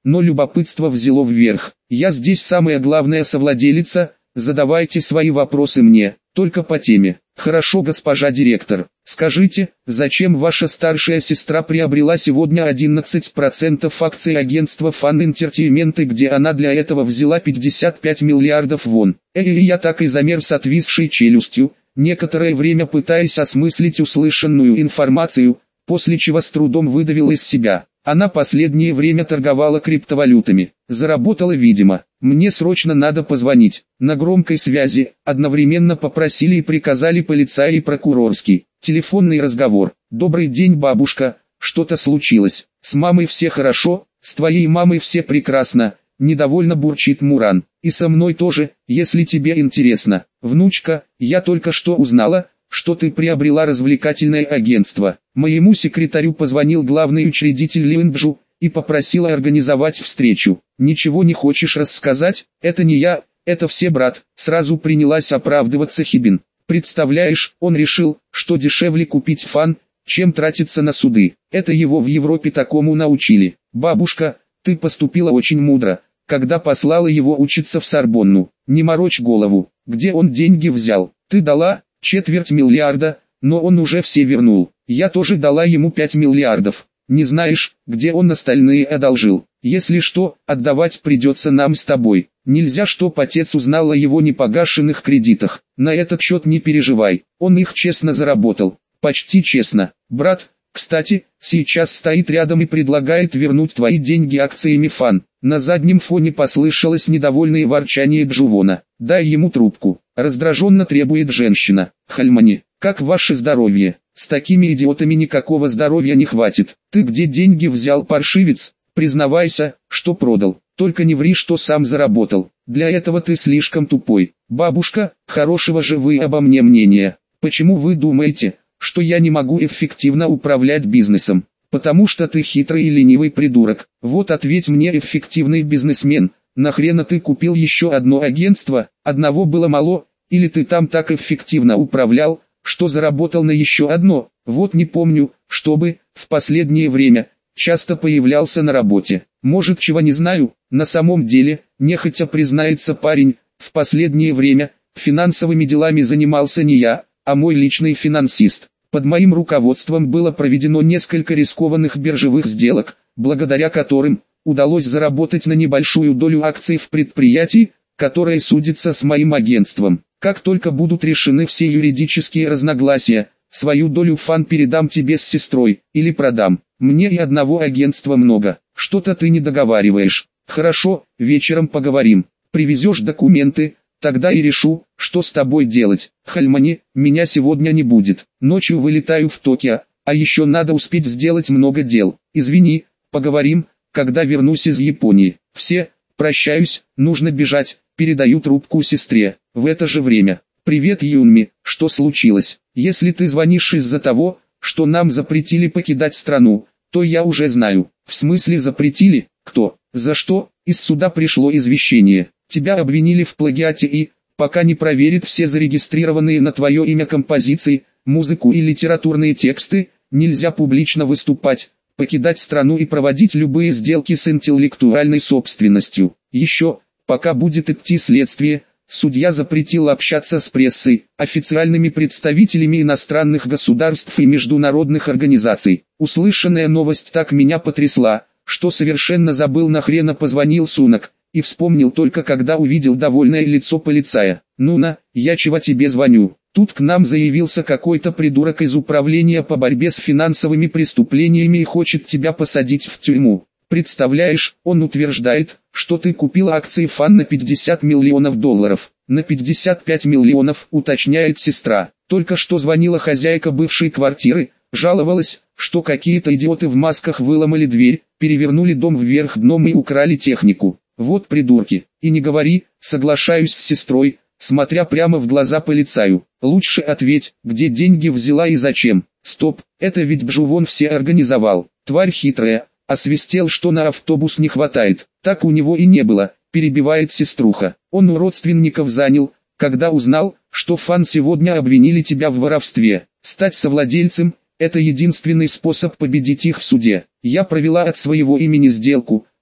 но любопытство взяло вверх. Я здесь самая главная совладелица, задавайте свои вопросы мне, только по теме. Хорошо, госпожа директор. Скажите, зачем ваша старшая сестра приобрела сегодня одиннадцать процентов акций агентства Fun Entertainment, где она для этого взяла пятьдесят пять миллиардов вон? Эй, я так и замер с отвисшей челюстью, некоторое время пытаясь осмыслить услышанную информацию, после чего с трудом выдавил из себя. Она последнее время торговала криптовалютами. Заработала, видимо. Мне срочно надо позвонить. На громкой связи одновременно попросили и приказали полицай и прокурорский. Телефонный разговор. Добрый день, бабушка. Что-то случилось? С мамой все хорошо, с твоей мамой все прекрасно. Недовольно бурчит Муран. И со мной тоже, если тебе интересно. Внучка, я только что узнала, что ты приобрела развлекательное агентство. Моему секретарю позвонил главный учредитель Линджу и попросил организовать встречу. Ничего не хочешь рассказать? Это не я, это все брат. Сразу принялась оправдываться Хибин. Представляешь, он решил, что дешевле купить фан, чем тратиться на суды. Это его в Европе такому научили. Бабушка, ты поступила очень мудро, когда послала его учиться в Сорбонну. Не морочь голову. Где он деньги взял? Ты дала четверть миллиарда, но он уже все вернул. Я тоже дала ему пять миллиардов. Не знаешь, где он остальные одолжил. Если что, отдавать придется нам с тобой. Нельзя, чтоб отец узнал о его непогашенных кредитах. На этот счет не переживай, он их честно заработал. Почти честно. Брат, кстати, сейчас стоит рядом и предлагает вернуть твои деньги акциями Фан. На заднем фоне послышалось недовольное ворчание Джувона. Дай ему трубку. Раздраженно требует женщина. Хальмани, как ваше здоровье? С такими идиотами никакого здоровья не хватит. Ты где деньги взял, паршивец? Признавайся, что продал. Только не ври, что сам заработал. Для этого ты слишком тупой. Бабушка, хорошего же вы обо мне мнения. Почему вы думаете, что я не могу эффективно управлять бизнесом? Потому что ты хитрый и ленивый придурок. Вот ответь мне, эффективный бизнесмен. Нахрена ты купил еще одно агентство? Одного было мало, или ты там так эффективно управлял, что заработал на еще одно? Вот не помню, чтобы в последнее время часто появлялся на работе. Может, чего не знаю? На самом деле, нехотя признается парень, в последнее время финансовыми делами занимался не я, а мой личный финансист. Под моим руководством было проведено несколько рискованных биржевых сделок, благодаря которым удалось заработать на небольшую долю акций в предприятии, которое судится с моим агентством. Как только будут решены все юридические разногласия, свою долю Фан передам тебе с сестрой, или продам. Мне и одного агентства много. Что-то ты не договариваешь. Хорошо, вечером поговорим. Привезешь документы, тогда и решу, что с тобой делать. Хальмани, меня сегодня не будет. Ночью вылетаю в Токио, а еще надо успеть сделать много дел. Извини, поговорим, когда вернусь из Японии. Все, прощаюсь, нужно бежать, передаю трубку сестре. В это же время. Привет, Юнми, что случилось? Если ты звонишь из-за того, что нам запретили покидать страну, то я уже знаю. В смысле запретили? Кто? За что? Из суда пришло извещение. Тебя обвинили в плагиате и, пока не проверят все зарегистрированные на твое имя композиции, музыку и литературные тексты, нельзя публично выступать, покидать страну и проводить любые сделки с интеллектуальной собственностью. Еще, пока будет идти следствие, судья запретил общаться с прессой, официальными представителями иностранных государств и международных организаций. Услышанная новость так меня потрясла, что совершенно забыл, нахрена позвонил Сунок, и вспомнил только когда увидел довольное лицо полицая. «Ну-на, я чего тебе звоню?» Тут к нам заявился какой-то придурок из управления по борьбе с финансовыми преступлениями и хочет тебя посадить в тюрьму. Представляешь, он утверждает, что ты купил акции Фан на пятьдесят миллионов долларов. На пятьдесят пять миллионов, уточняет сестра. Только что звонила хозяйка бывшей квартиры, жаловалась, что какие-то идиоты в масках выломали дверь, перевернули дом вверх дном и украли технику. Вот придурки. И не говори, соглашаюсь с сестрой, смотря прямо в глаза полицаю. Лучше ответь, где деньги взяла и зачем. Стоп, это ведь Бжувон все организовал. Тварь хитрая. Освистел, что на автобус не хватает. Так у него и не было, перебивает сеструха. Он у родственников занял, когда узнал, что Фан сегодня обвинили тебя в воровстве. Стать совладельцем – это единственный способ победить их в суде. Я провела от своего имени сделку,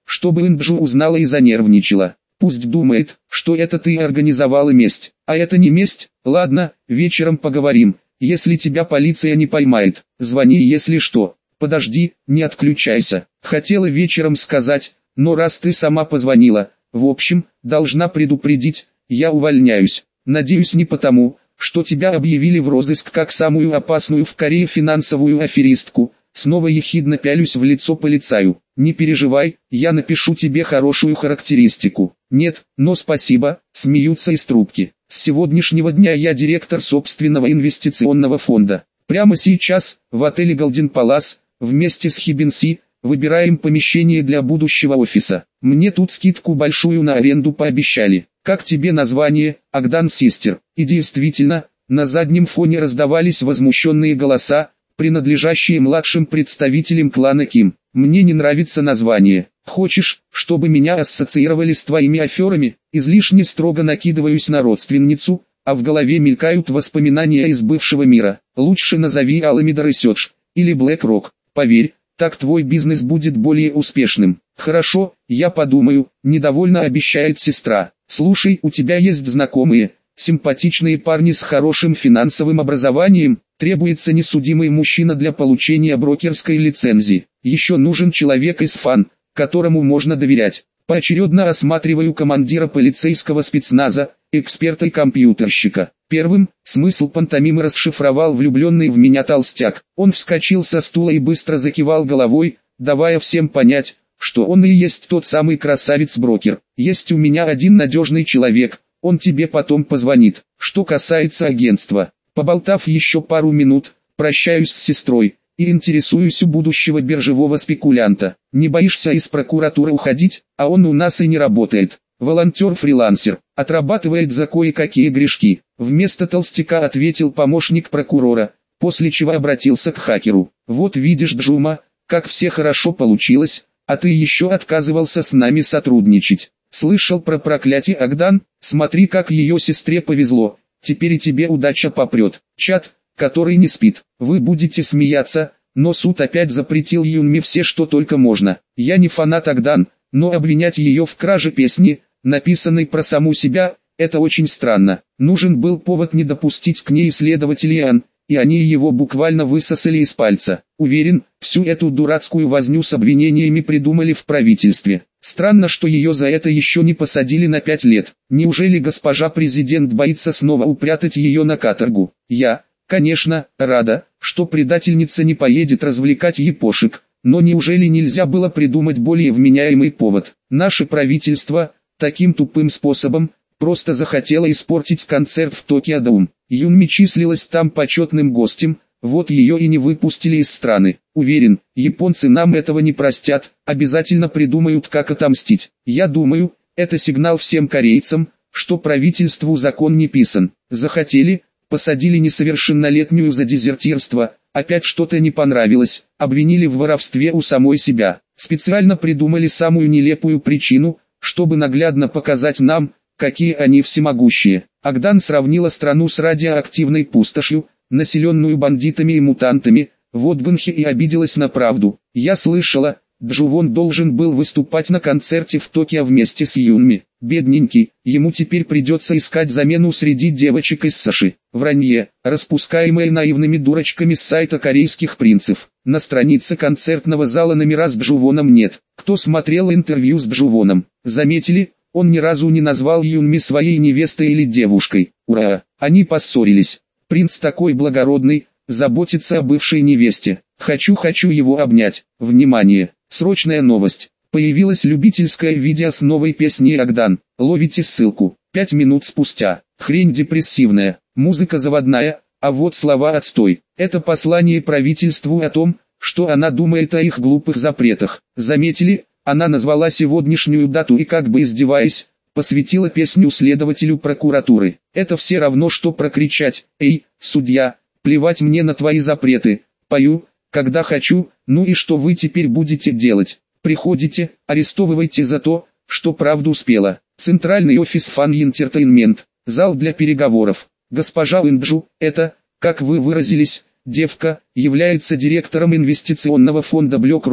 чтобы Инджу узнала и занервничала. Пусть думает, что это ты организовала месть. А это не месть? Ладно, вечером поговорим. Если тебя полиция не поймает, звони, если что. Подожди, не отключайся. Хотела вечером сказать, но раз ты сама позвонила, в общем, должна предупредить, я увольняюсь. Надеюсь, не потому, что тебя объявили в розыск как самую опасную в Корее финансовую аферистку. Снова ехидно пялюсь в лицо полицаю. Не переживай, я напишу тебе хорошую характеристику. Нет, но спасибо, смеются из трубки. С сегодняшнего дня я директор собственного инвестиционного фонда. Прямо сейчас, в отеле Golden Palace, вместе с Хибинси, выбираем помещение для будущего офиса. Мне тут скидку большую на аренду пообещали. Как тебе название, Агдан Систер? И действительно, на заднем фоне раздавались возмущенные голоса, принадлежащие младшим представителям клана Ким. Мне не нравится название. Хочешь, чтобы меня ассоциировали с твоими аферами? Излишне строго накидываюсь на родственницу, а в голове мелькают воспоминания из бывшего мира. Лучше назови Alameda Research или BlackRock. Поверь, так твой бизнес будет более успешным. Хорошо, я подумаю, недовольно обещает сестра. Слушай, у тебя есть знакомые, симпатичные парни с хорошим финансовым образованием? Требуется несудимый мужчина для получения брокерской лицензии. Еще нужен человек из ФАН, которому можно доверять. Поочередно осматриваю командира полицейского спецназа, эксперта и компьютерщика. Первым, смысл пантомимы расшифровал влюбленный в меня толстяк. Он вскочил со стула и быстро закивал головой, давая всем понять, что он и есть тот самый красавец-брокер. Есть у меня один надежный человек, он тебе потом позвонит. Что касается агентства, поболтав еще пару минут, прощаюсь с сестрой и интересуюсь у будущего биржевого спекулянта. Не боишься из прокуратуры уходить? А он у нас и не работает. Волонтер-фрилансер, отрабатывает за кое-какие грешки. Вместо толстяка ответил помощник прокурора, после чего обратился к хакеру. Вот видишь, Джума, как все хорошо получилось, а ты еще отказывался с нами сотрудничать. Слышал про проклятие Агдан? Смотри, как ее сестре повезло. Теперь и тебе удача попрет. Чат, который не спит. Вы будете смеяться, но суд опять запретил Юнми все, что только можно. Я не фанат Агдан, но обвинять ее в краже песни, написанной про саму себя, это очень странно. Нужен был повод не допустить к ней следователей Ан, и они его буквально высосали из пальца. Уверен, всю эту дурацкую возню с обвинениями придумали в правительстве. Странно, что ее за это еще не посадили на пять лет. Неужели госпожа президент боится снова упрятать ее на каторгу? Я, конечно, рада, что предательница не поедет развлекать япошек, но неужели нельзя было придумать более вменяемый повод? Наше правительство, таким тупым способом, просто захотело испортить концерт в Токио Доум. Юнми числилась там почетным гостем, вот ее и не выпустили из страны. Уверен, японцы нам этого не простят, обязательно придумают, как отомстить. Я думаю, это сигнал всем корейцам, что правительству закон не писан. Захотели, посадили несовершеннолетнюю за дезертирство, опять что-то не понравилось, обвинили в воровстве у самой себя. Специально придумали самую нелепую причину, чтобы наглядно показать нам, какие они всемогущие. Агдан сравнила страну с радиоактивной пустошью, населенную бандитами и мутантами, в Отбанхе, и обиделась на правду. Я слышала, Джувон должен был выступать на концерте в Токио вместе с Юнми. Бедненький, ему теперь придется искать замену среди девочек из Саши. Вранье, распускаемое наивными дурочками с сайта корейских принцев. На странице концертного зала номера с Джувоном нет. Кто смотрел интервью с Джувоном, заметили, он ни разу не назвал Юнми своей невестой или девушкой. Ура! Они поссорились. Принц такой благородный, заботится о бывшей невесте. Хочу-хочу его обнять. Внимание! Срочная новость. Появилось любительское видео с новой песней Агдан. Ловите ссылку. Пять минут спустя. Хрень депрессивная, музыка заводная, а вот слова отстой. Это послание правительству о том, что она думает о их глупых запретах. Заметили? Она назвала сегодняшнюю дату и, как бы издеваясь, посвятила песню следователю прокуратуры. Это все равно, что прокричать: «Эй, судья, плевать мне на твои запреты, пою, когда хочу». Ну и что вы теперь будете делать? Приходите, арестовывайте за то, что правду спела. Центральный офис Fan Entertainment, зал для переговоров. Госпожа Инджу, это, как вы выразились, девка, является директором инвестиционного фонда BlackRock.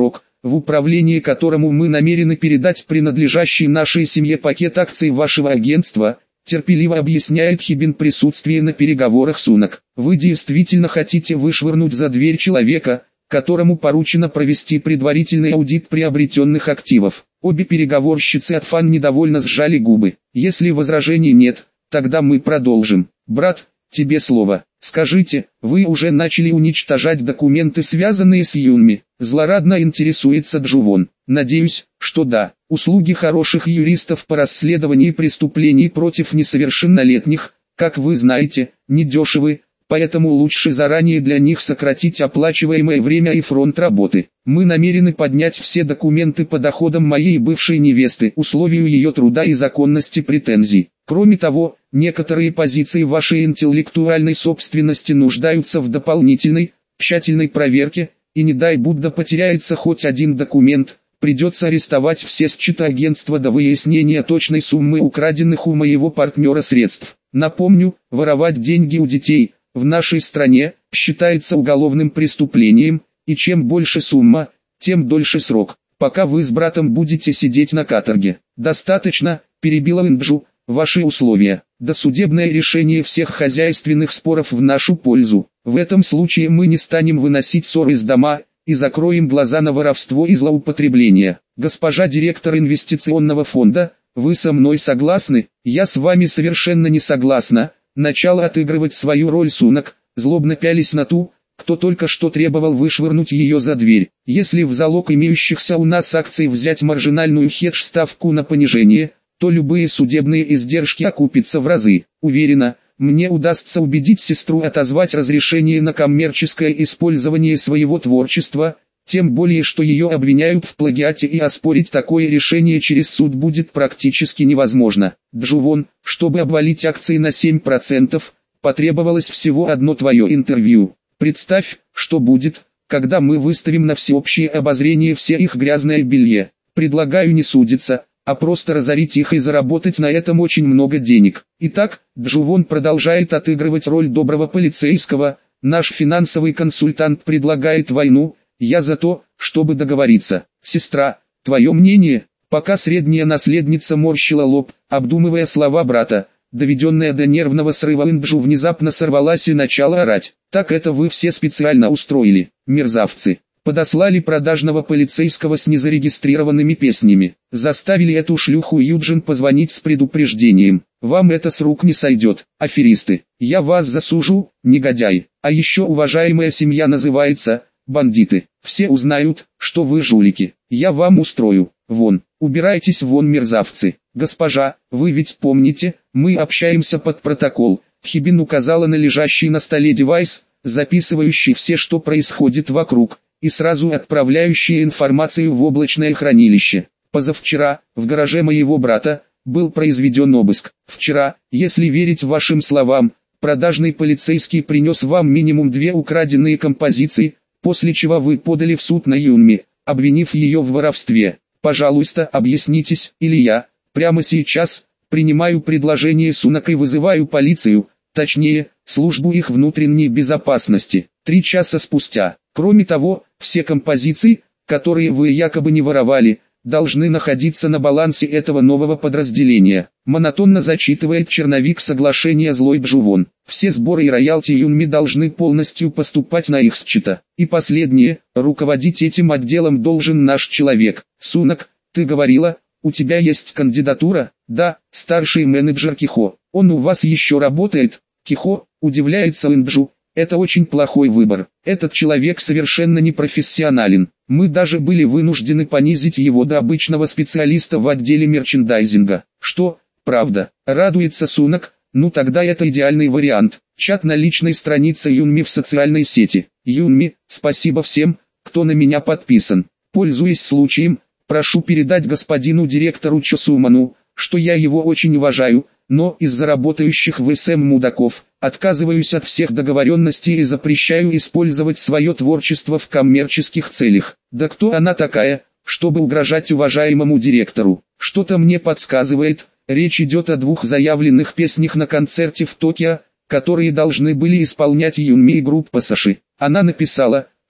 в управление которому мы намерены передать принадлежащий нашей семье пакет акций вашего агентства, терпеливо объясняет Хибин присутствие на переговорах Сунак. Вы действительно хотите вышвырнуть за дверь человека, которому поручено провести предварительный аудит приобретенных активов. Обе переговорщицы от Фан недовольно сжали губы. Если возражений нет, тогда мы продолжим. Брат, тебе слово. Скажите, вы уже начали уничтожать документы, связанные с Юнми? Злорадно интересуется Джувон. Надеюсь, что да. Услуги хороших юристов по расследованию преступлений против несовершеннолетних, как вы знаете, недешевы, поэтому лучше заранее для них сократить оплачиваемое время и фронт работы. Мы намерены поднять все документы по доходам моей бывшей невесты, условию ее труда и законности претензий. Кроме того, некоторые позиции вашей интеллектуальной собственности нуждаются в дополнительной, тщательной проверке, и не дай Будда потеряется хоть один документ, придется арестовать все счета агентства до выяснения точной суммы украденных у моего партнера средств. Напомню, воровать деньги у детей в нашей стране считается уголовным преступлением, и чем больше сумма, тем дольше срок, пока вы с братом будете сидеть на каторге. Достаточно, перебила Инджу, ваши условия. Досудебное решение всех хозяйственных споров в нашу пользу. В этом случае мы не станем выносить ссор из дома и закроем глаза на воровство и злоупотребление. Госпожа директор инвестиционного фонда, вы со мной согласны? Я с вами совершенно не согласна. Начало отыгрывать свою роль Сунак, злобно пялись на ту, кто только что требовал вышвырнуть ее за дверь. Если в залог имеющихся у нас акций взять маржинальную хедж-ставку на понижение, то любые судебные издержки окупятся в разы. Уверена, мне удастся убедить сестру отозвать разрешение на коммерческое использование своего творчества, тем более что ее обвиняют в плагиате, и оспорить такое решение через суд будет практически невозможно. Джувон, чтобы обвалить акции на семь процентов, потребовалось всего одно твое интервью. Представь, что будет, когда мы выставим на всеобщее обозрение все их грязное белье. Предлагаю не судиться, а просто разорить их и заработать на этом очень много денег. Итак, Джувон продолжает отыгрывать роль доброго полицейского, наш финансовый консультант предлагает войну, я за то, чтобы договориться. Сестра, твое мнение? Пока средняя наследница морщила лоб, обдумывая слова брата, доведенная до нервного срыва Инджу внезапно сорвалась и начала орать. Так это вы все специально устроили, мерзавцы. Подослали продажного полицейского с незарегистрированными песнями. Заставили эту шлюху Юджин позвонить с предупреждением. Вам это с рук не сойдет, аферисты. Я вас засужу, негодяй. А еще уважаемая семья называется бандиты. Все узнают, что вы жулики. Я вам устрою. Вон, убирайтесь вон, мерзавцы. Госпожа, вы ведь помните, мы общаемся под протокол. Хибин указала на лежащий на столе девайс, записывающий все, что происходит вокруг, и сразу отправляющий информацию в облачное хранилище. Позавчера, в гараже моего брата, был произведен обыск. Вчера, если верить вашим словам, продажный полицейский принес вам минимум две украденные композиции, после чего вы подали в суд на Юнми, обвинив ее в воровстве. Пожалуйста, объяснитесь, или я, прямо сейчас, принимаю предложение Сунак и вызываю полицию, точнее, службу их внутренней безопасности. Три часа спустя. Кроме того, все композиции, которые вы якобы не воровали, должны находиться на балансе этого нового подразделения. Монотонно зачитывает черновик соглашения злой Джувон. Все сборы и роялти Юнми должны полностью поступать на их счета. И последнее, руководить этим отделом должен наш человек. Сунак, ты говорила, у тебя есть кандидатура? Да, старший менеджер Кихо. Он у вас еще работает? Кихо, удивляется Инджу. Это очень плохой выбор. Этот человек совершенно непрофессионален. Мы даже были вынуждены понизить его до обычного специалиста в отделе мерчендайзинга. Что, правда, радуется Сунак? Ну тогда это идеальный вариант. Чат на личной странице Юнми в социальной сети. Юнми, спасибо всем, кто на меня подписан. Пользуясь случаем, прошу передать господину директору Чосуману, что я его очень уважаю, но из-за работающих в СМ мудаков, отказываюсь от всех договоренностей и запрещаю использовать свое творчество в коммерческих целях. Да кто она такая, чтобы угрожать уважаемому директору? Что-то мне подсказывает, речь идет о двух заявленных песнях на концерте в Токио, которые должны были исполнять Юнми и группа Саши. Она написала,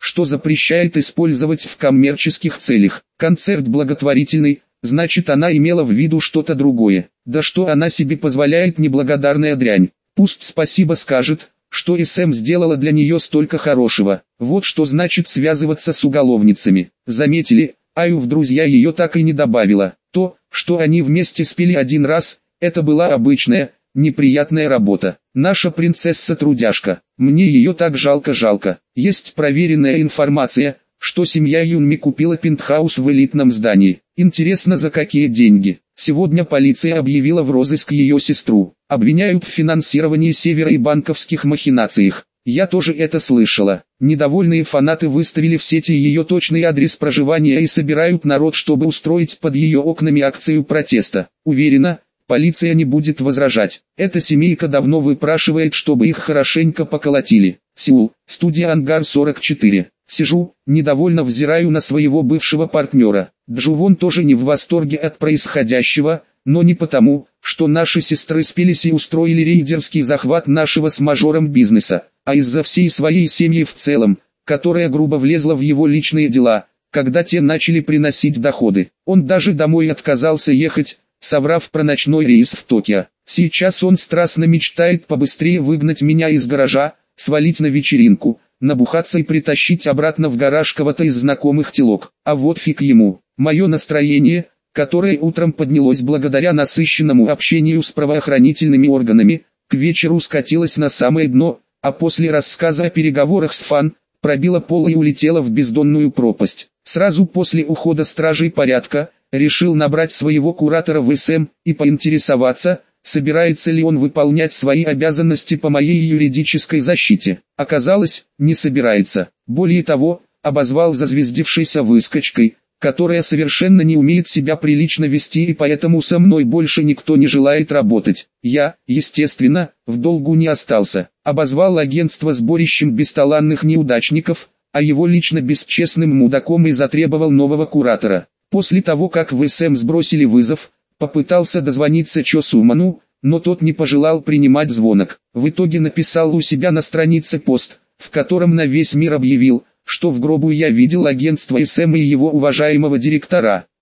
что запрещает использовать в коммерческих целях. Концерт благотворительный, значит она имела в виду что-то другое. Да что она себе позволяет, неблагодарная дрянь. Пусть спасибо скажет, что СМ сделала для нее столько хорошего. Вот что значит связываться с уголовницами. Заметили, Аю в друзья ее так и не добавила. То, что они вместе спели один раз, это была обычная, неприятная работа. Наша принцесса-трудяжка. Мне ее так жалко-жалко. Есть проверенная информация, что семья Юнми купила пентхаус в элитном здании. Интересно, за какие деньги? Сегодня полиция объявила в розыск ее сестру. Обвиняют в финансировании Севера и банковских махинациях. Я тоже это слышала. Недовольные фанаты выставили в сети ее точный адрес проживания и собирают народ, чтобы устроить под ее окнами акцию протеста. Уверена, полиция не будет возражать. Эта семейка давно выпрашивает, чтобы их хорошенько поколотили. Сеул, студия Ангар сорок четыре. Сижу, недовольно взираю на своего бывшего партнера. Джувон тоже не в восторге от происходящего, но не потому, что наши сестры спелись и устроили рейдерский захват нашего с мажором бизнеса, а из-за всей своей семьи в целом, которая грубо влезла в его личные дела, когда те начали приносить доходы. Он даже домой отказался ехать, соврав про ночной рейс в Токио. Сейчас он страстно мечтает побыстрее выгнать меня из гаража, свалить на вечеринку, набухаться и притащить обратно в гараж кого-то из знакомых телок. А вот фиг ему. Мое настроение, которое утром поднялось благодаря насыщенному общению с правоохранительными органами, к вечеру скатилось на самое дно, а после рассказа о переговорах с Фан, пробило пол и улетело в бездонную пропасть. Сразу после ухода стражей порядка, решил набрать своего куратора в СМ и поинтересоваться, собирается ли он выполнять свои обязанности по моей юридической защите. Оказалось, не собирается. Более того, обозвал зазвездившейся выскочкой, которая совершенно не умеет себя прилично вести, и поэтому со мной больше никто не желает работать. Я, естественно, в долгу не остался. Обозвал агентство сборищем бесталанных неудачников, а его лично бесчестным мудаком, и затребовал нового куратора. После того, как в СМ сбросили вызов, попытался дозвониться Чо Суману, но тот не пожелал принимать звонок. В итоге написал у себя на странице пост, в котором на весь мир объявил, что в гробу я видел агентство СМ и его уважаемого директора.